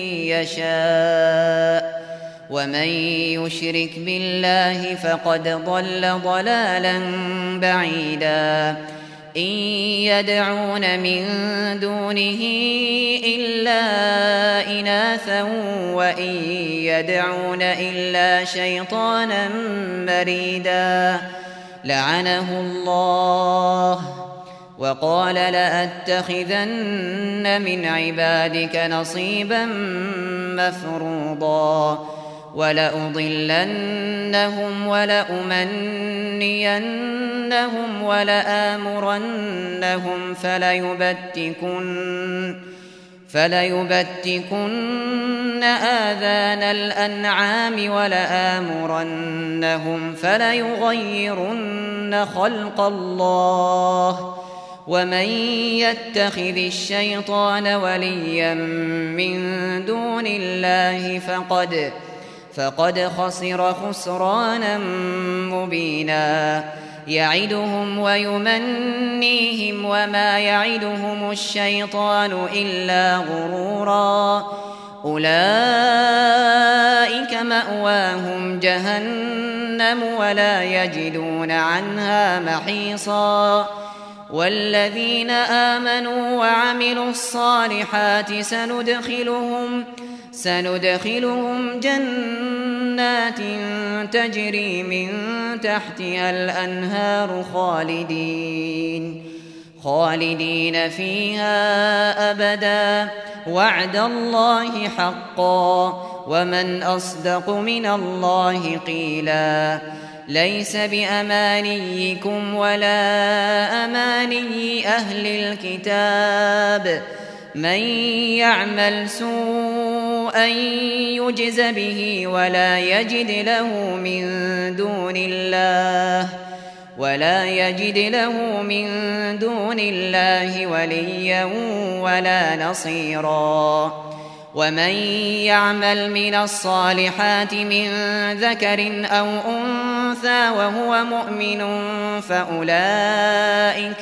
Speaker 1: يشاء ومن يشرك بالله فقد ضل ضلالا بعيدا إن يدعون من دونه إلا إناثا وإن يدعون إلا شيطانا مريدا لعنه الله وقال لأتخذن من عبادك نصيبا مفروضا ولأضلنهم ولأمنينهم ولآمرنهم فليبتكن فليبتكن آذان الأنعام ولآمرنهم فليغيرن خلق الله ومن يتخذ الشيطان وليا من دون الله فقد فقد خسر خسرانا مبينا يعدهم ويمنيهم وما يعدهم الشيطان إلا غرورا أولئك مأواهم جهنم ولا يجدون عنها محيصا والذين آمنوا وعملوا الصالحات سندخلهم سندخلهم جنات تجري من تحتها الأنهار خالدين خالدين فيها أبدا وعد الله حقا ومن أصدق من الله قيلا ليس بأمانيكم ولا أماني أهل الكتاب من يعمل سوءا يجز به ولا يجد له من دون الله ولا يجد له من دون الله وليا ولا نصيرا ومن يعمل من الصالحات من ذكر أو أنثى وهو مؤمن فأولئك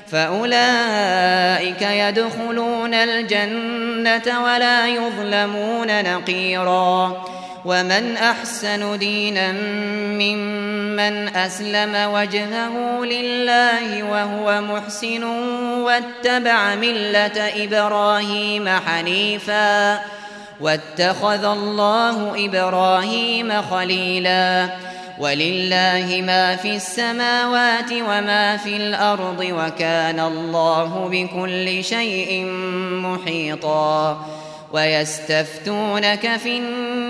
Speaker 1: فأولئك يدخلون الجنة ولا يظلمون نقيرا ومن أحسن دينا ممن أسلم وجهه لله وهو محسن واتبع ملة إبراهيم حنيفا واتخذ الله إبراهيم خليلا ولله ما في السماوات وما في الأرض وكان الله بكل شيء محيطا ويستفتونك في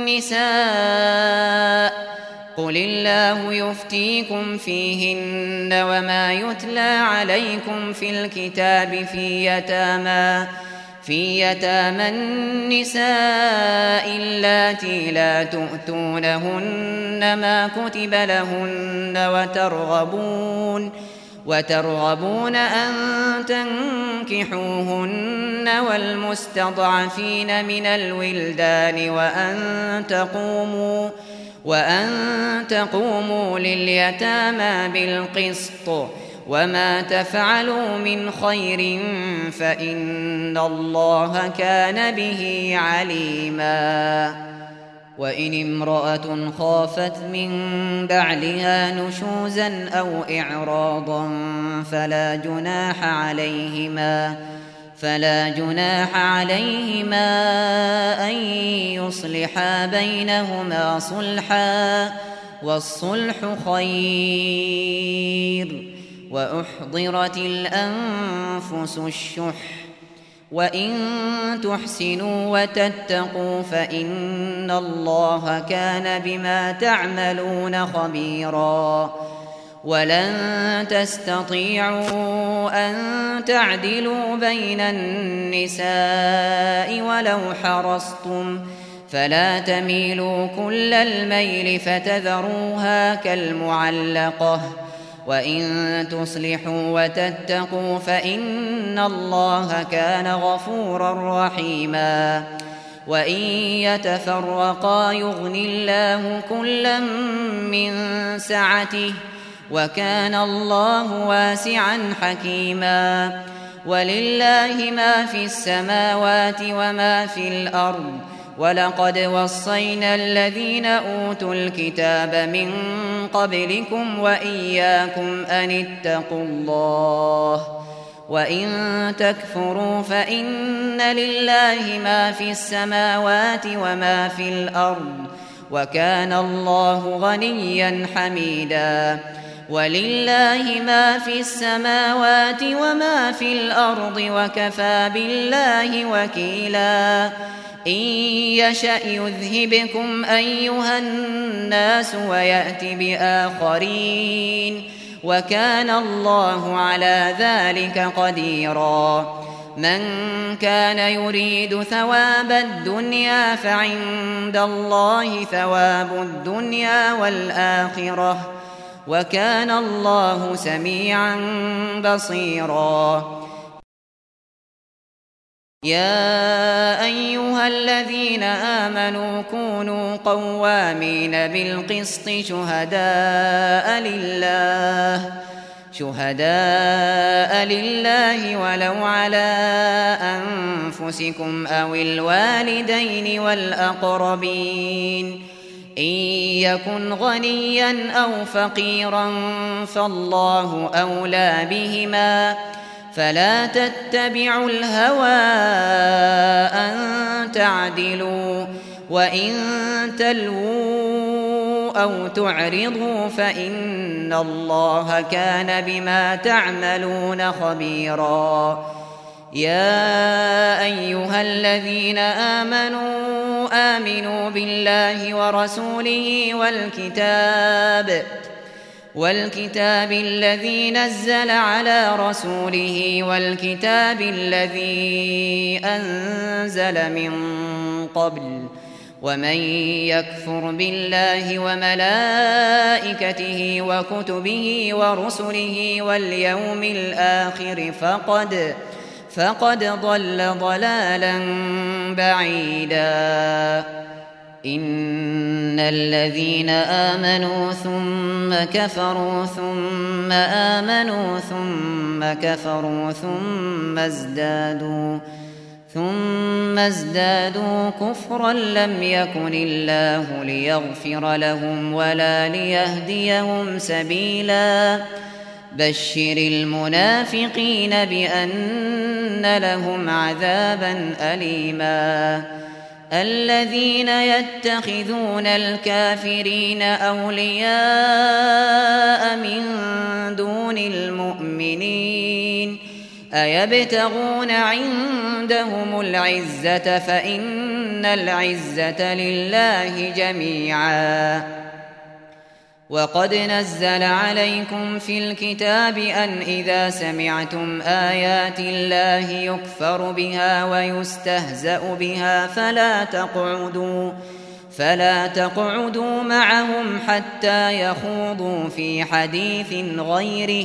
Speaker 1: النساء قل الله يفتيكم فيهن وما يتلى عليكم في الكتاب في يتامى في يتامى النساء اللاتي لا تؤتونهن ما كتب لهن وترغبون وترغبون أن تنكحوهن والمستضعفين من الولدان وأن تقوموا وأن تقوموا لليتامى بالقسط وما تفعلوا من خير فإن الله كان به عليما وإن امرأة خافت من بعلها نشوزا أو إعراضا فلا جناح عليهما فلا جناح عليهما أن يصلحا بينهما صلحا والصلح خير وأحضرت الأنفس الشح وإن تحسنوا وتتقوا فإن الله كان بما تعملون خبيرا ولن تستطيعوا أن تعدلوا بين النساء ولو حرصتم فلا تميلوا كل الميل فتذروها كالمعلقة وإن تصلحوا وتتقوا فإن الله كان غفورا رحيما وإن يتفرقا يغن الله كلا من سعته وكان الله واسعا حكيما ولله ما في السماوات وما في الأرض ولقد وصينا الذين أوتوا الكتاب من قبلكم وإياكم أن اتقوا الله وإن تكفروا فإن لله ما في السماوات وما في الأرض وكان الله غنيا حميدا ولله ما في السماوات وما في الأرض وكفى بالله وكيلا إن يشأ يذهبكم أيها الناس ويأت بآخرين وكان الله على ذلك قديرا من كان يريد ثواب الدنيا فعند الله ثواب الدنيا والآخرة وكان الله سميعا بصيرا يا أيها الذين آمنوا كونوا قوامين بالقسط شهداء لله شهداء لله ولو على أنفسكم أو الوالدين والأقربين إن يكن غنيا أو فقيرا فالله أولى بهما فلا تتبعوا الهوى أن تعدلوا وإن تلووا أو تعرضوا فإن الله كان بما تعملون خبيرا يا أيها الذين آمنوا آمنوا بالله ورسوله والكتاب والكتاب الذي نزل على رسوله والكتاب الذي أنزل من قبل ومن يكفر بالله وملائكته وكتبه ورسله واليوم الآخر فقد فقد ضل ضلالا بعيدا إن الذين آمنوا ثم كفروا ثم آمنوا ثم كفروا ثم ازدادوا ثم ازدادوا كفرا لم يكن الله ليغفر لهم ولا ليهديهم سبيلا بشر المنافقين بأن لهم عذابا أليما الذين يتخذون الكافرين أولياء من دون المؤمنين أيبتغون عندهم العزة فإن العزة لله جميعا وقد نزل عليكم في الكتاب أن إذا سمعتم آيات الله يكفر بها ويستهزأ بها فلا تقعدوا فلا تقعدوا معهم حتى يخوضوا في حديث غيره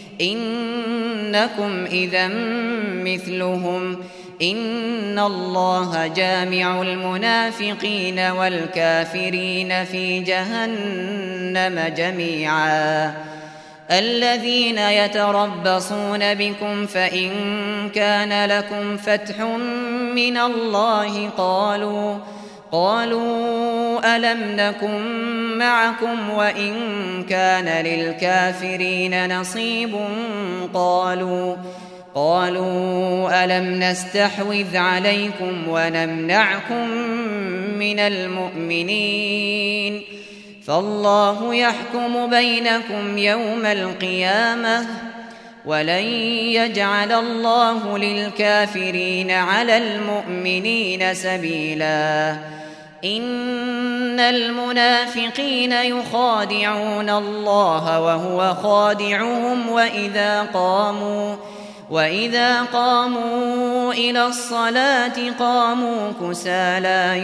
Speaker 1: إنكم إذا مثلهم إن الله جامع المنافقين والكافرين في جهنم جميعا الذين يتربصون بكم فإن كان لكم فتح من الله قالوا قالوا ألم نكن معكم وإن كان للكافرين نصيب قالوا قالوا ألم نستحوذ عليكم ونمنعكم من المؤمنين فالله يحكم بينكم يوم القيامة ولن يجعل الله للكافرين على المؤمنين سبيلا إن المنافقين يخادعون الله وهو خادعهم وإذا قاموا وإذا قاموا إلى الصلاة قاموا كسالى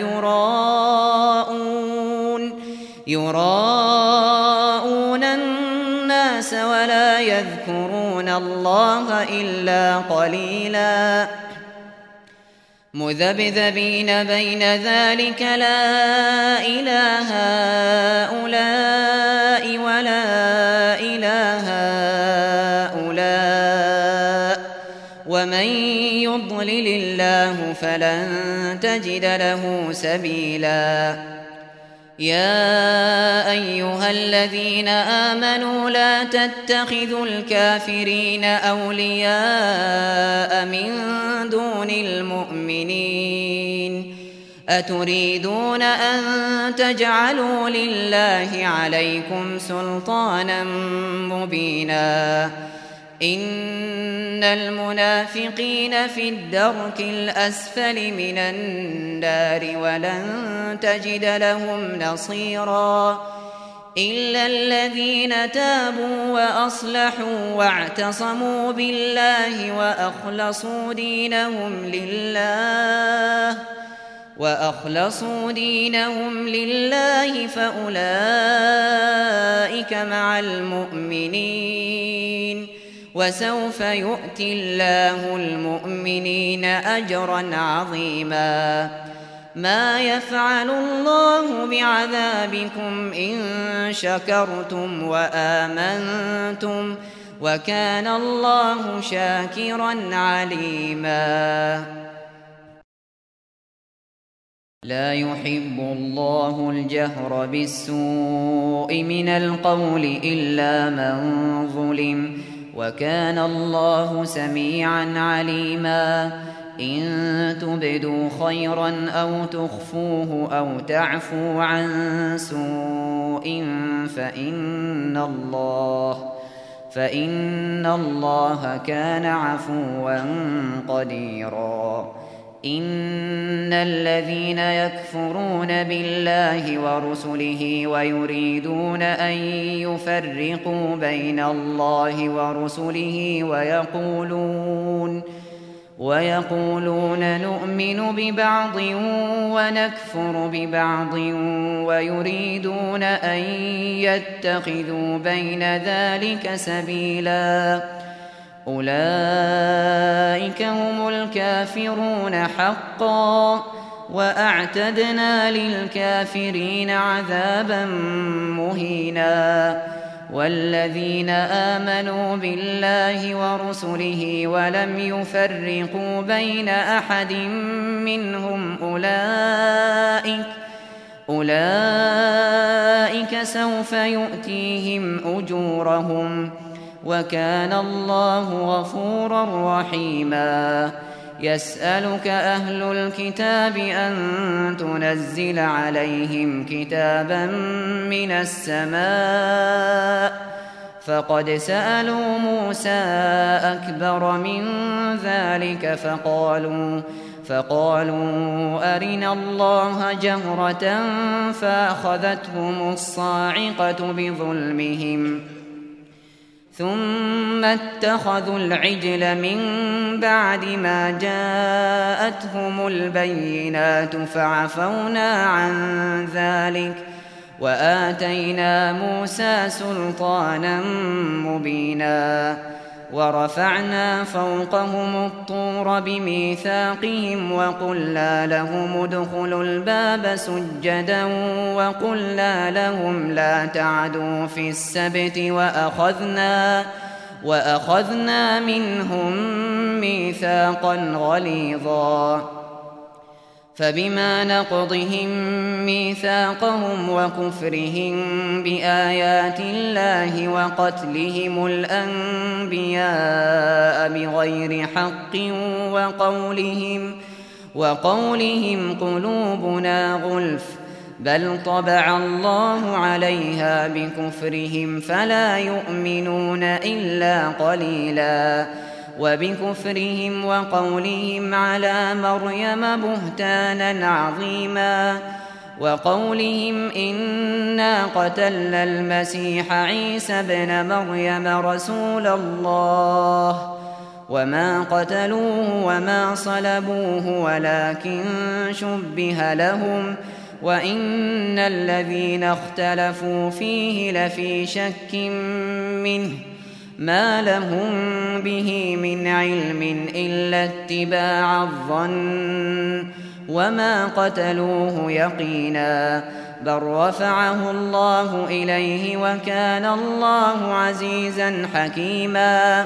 Speaker 1: يراءون يراءون الناس ولا يذكرون الله إلا قليلا مذبذبين بين ذلك لا إله هؤلاء ولا إله هؤلاء ومن يضلل الله فلن تجد له سبيلا يا أيها الذين آمنوا لا تتخذوا الكافرين أولياء من دون المؤمنين أتريدون أن تجعلوا لله عليكم سلطانا مبينا إن المنافقين في الدرك الأسفل من النار ولن تجد لهم نصيرا إلا الذين تابوا وأصلحوا واعتصموا بالله وأخلصوا دينهم لله وأخلصوا دينهم لله فأولئك مع المؤمنين وسوف يؤتي الله المؤمنين أجرا عظيما ما يفعل الله بعذابكم إن شكرتم وآمنتم وكان الله شاكرا عليما لا يحب الله الجهر بالسوء من القول إلا من ظلم وكان الله سميعا عليما إن تبدوا خيرا أو تخفوه أو تعفوا عن سوء فإن الله فإن الله كان عفوا قديرا إن الذين يكفرون بالله ورسله ويريدون أن يفرقوا بين الله ورسله ويقولون ويقولون نؤمن ببعض ونكفر ببعض ويريدون أن يتخذوا بين ذلك سبيلا أولئك هم الكافرون حقا وأعتدنا للكافرين عذابا مهينا والذين آمنوا بالله ورسله ولم يفرقوا بين أحد منهم أولئك أولئك سوف يؤتيهم أجورهم وكان الله غفورا رحيما. يسألك أهل الكتاب أن تنزل عليهم كتابا من السماء فقد سألوا موسى أكبر من ذلك فقالوا فقالوا أرنا الله جهرة فأخذتهم الصاعقة بظلمهم ثم اتخذوا العجل من بعد ما جاءتهم البينات فعفونا عن ذلك وآتينا موسى سلطانا مبينا. ورفعنا فوقهم الطور بميثاقهم وقلنا لهم ادخلوا الباب سجدا وقلنا لهم لا تعدوا في السبت وأخذنا, وأخذنا منهم ميثاقا غليظا. فبما نقضهم ميثاقهم وكفرهم بآيات الله وقتلهم الأنبياء بغير حق وقولهم, وقولهم قلوبنا غلف بل طبع الله عليها بكفرهم فلا يؤمنون إلا قليلا. وبكفرهم وقولهم على مريم بهتانا عظيما وقولهم إنا قتلنا المسيح عيسى ابن مريم رسول الله وما قتلوه وما صلبوه ولكن شبه لهم وإن الذين اختلفوا فيه لفي شك منه ما لهم به من علم إلا اتباع الظن وما قتلوه يقينا بل رفعه الله إليه وكان الله عزيزا حكيما.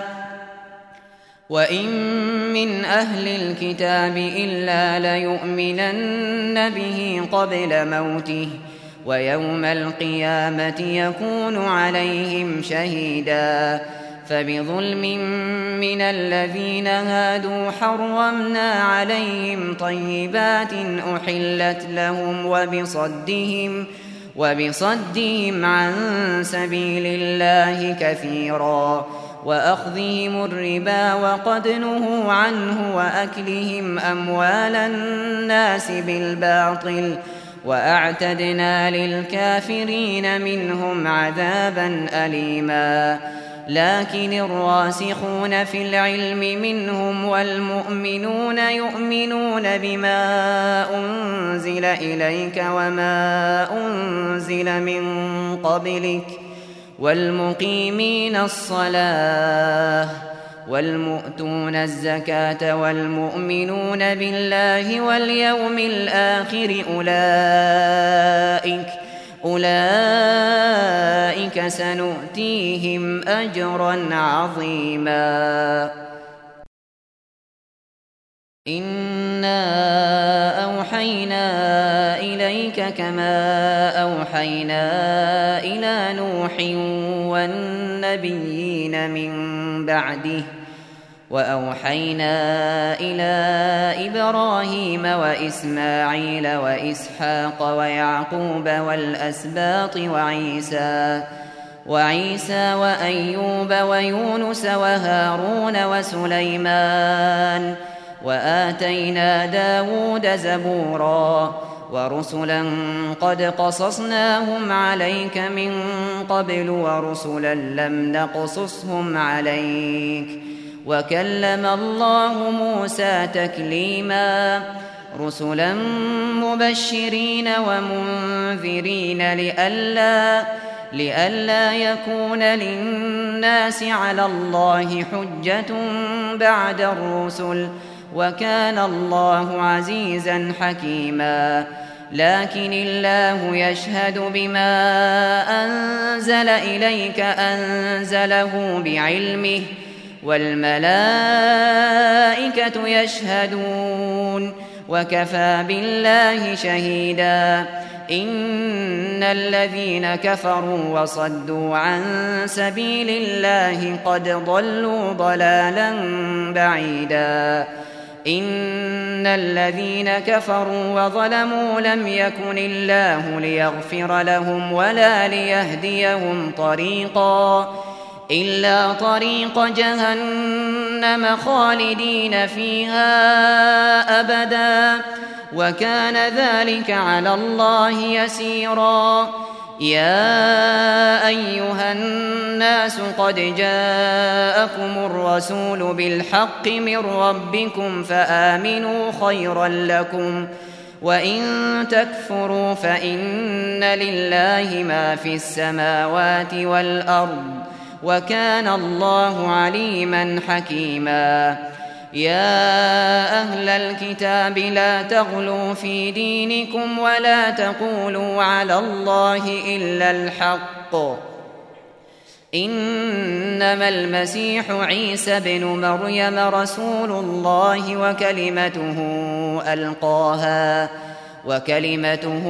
Speaker 1: وإن من أهل الكتاب إلا ليؤمنن به قبل موته ويوم القيامة يكون عليهم شهيدا. فبظلم من الذين هادوا حرمنا عليهم طيبات أحلت لهم وبصدهم, وبصدهم عن سبيل الله كثيرا وأخذهم الربا وقد نهوا عنه وأكلهم أموال الناس بالباطل وأعتدنا للكافرين منهم عذابا أليما. لكن الراسخون في العلم منهم والمؤمنون يؤمنون بما أنزل إليك وما أنزل من قبلك والمقيمين الصلاة والمؤتون الزكاة والمؤمنون بالله واليوم الآخر أولئك أولئك سنؤتيهم أجرا عظيما. إنا أوحينا إليك كما أوحينا إلى نوح والنبيين من بعده وأوحينا إلى إبراهيم وإسماعيل وإسحاق ويعقوب والأسباط وعيسى وعيسى وأيوب ويونس وهارون وسليمان وآتينا داود زبورا ورسلا قد قصصناهم عليك من قبل ورسلا لم نقصصهم عليك وكلم الله موسى تكليما. رسلا مبشرين ومنذرين لئلا لئلا يكون للناس على الله حجة بعد الرسل وكان الله عزيزا حكيما. لكن الله يشهد بما أنزل إليك أنزله بعلمه والملائكة يشهدون وكفى بالله شهيدا إن الذين كفروا وصدوا عن سبيل الله قد ضلوا ضلالا بعيدا إن الذين كفروا وظلموا لم يكن الله ليغفر لهم ولا ليهديهم طريقا إلا طريق جهنم خالدين فيها أبدا وكان ذلك على الله يسيرا يا أيها الناس قد جاءكم الرسول بالحق من ربكم فآمنوا خيرا لكم وإن تكفروا فإن لله ما في السماوات والأرض وكان الله عليما حكيما يا أهل الكتاب لا تغلوا في دينكم ولا تقولوا على الله إلا الحق إنما المسيح عيسى بن مريم رسول الله وكلمته ألقاها وكلمته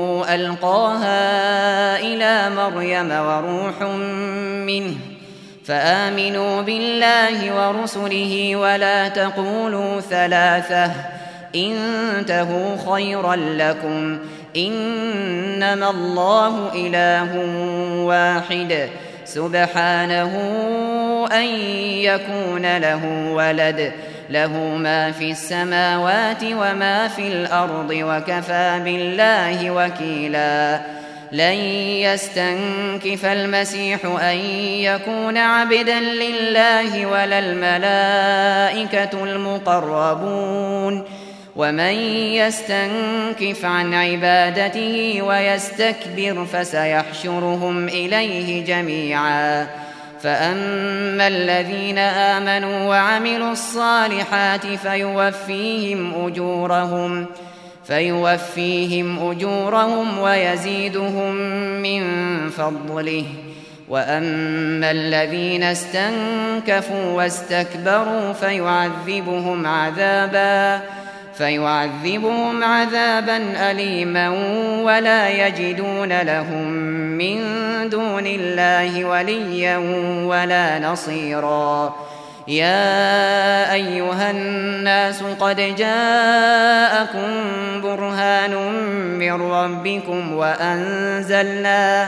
Speaker 1: ألقاها إلى مريم وروح منه فآمنوا بالله ورسله ولا تقولوا ثلاثة انتهوا خيرا لكم إنما الله إله واحد سبحانه أن يكون له ولد له ما في السماوات وما في الأرض وكفى بالله وكيلا لن يستنكف المسيح أن يكون عبدا لله ولا الملائكة المقربون ومن يستنكف عن عبادته ويستكبر فسيحشرهم إليه جميعا فأما الذين آمنوا وعملوا الصالحات فيوفيهم أجورهم فيوفيهم أجورهم ويزيدهم من فضله وأما الذين استنكفوا واستكبروا فيعذبهم عذابا فيعذبهم عذابا أليما ولا يجدون لهم من دون الله وليا ولا نصيرا يا أيها الناس قد جاءكم برهان من ربكم وأنزلنا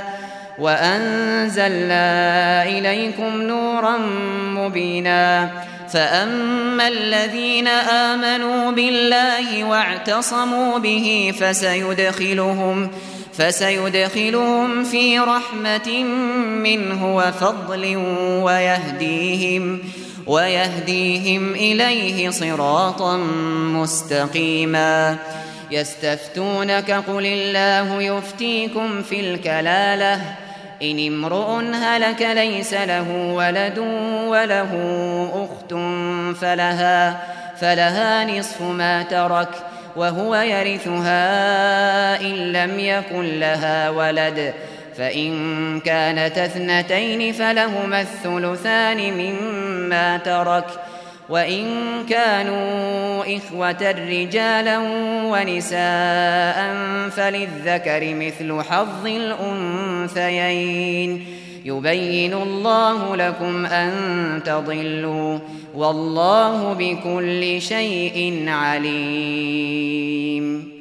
Speaker 1: وأنزلنا إليكم نورا مبينا فأما الذين آمنوا بالله واعتصموا به فسيدخلهم فسيدخلهم في رحمة منه وفضل ويهديهم ويهديهم إليه صراطا مستقيما يستفتونك قل الله يفتيكم في الكلالة إن امرؤ هلك ليس له ولد وله أخت فلها, فلها نصف ما ترك وهو يرثها إن لم يكن لها ولد فإن كانت اثنتين فلهما الثلثان مما ترك وإن كانوا إخوة رجالا ونساء فللذكر مثل حظ الأنثيين يبين الله لكم أن تضلوا والله بكل شيء عليم.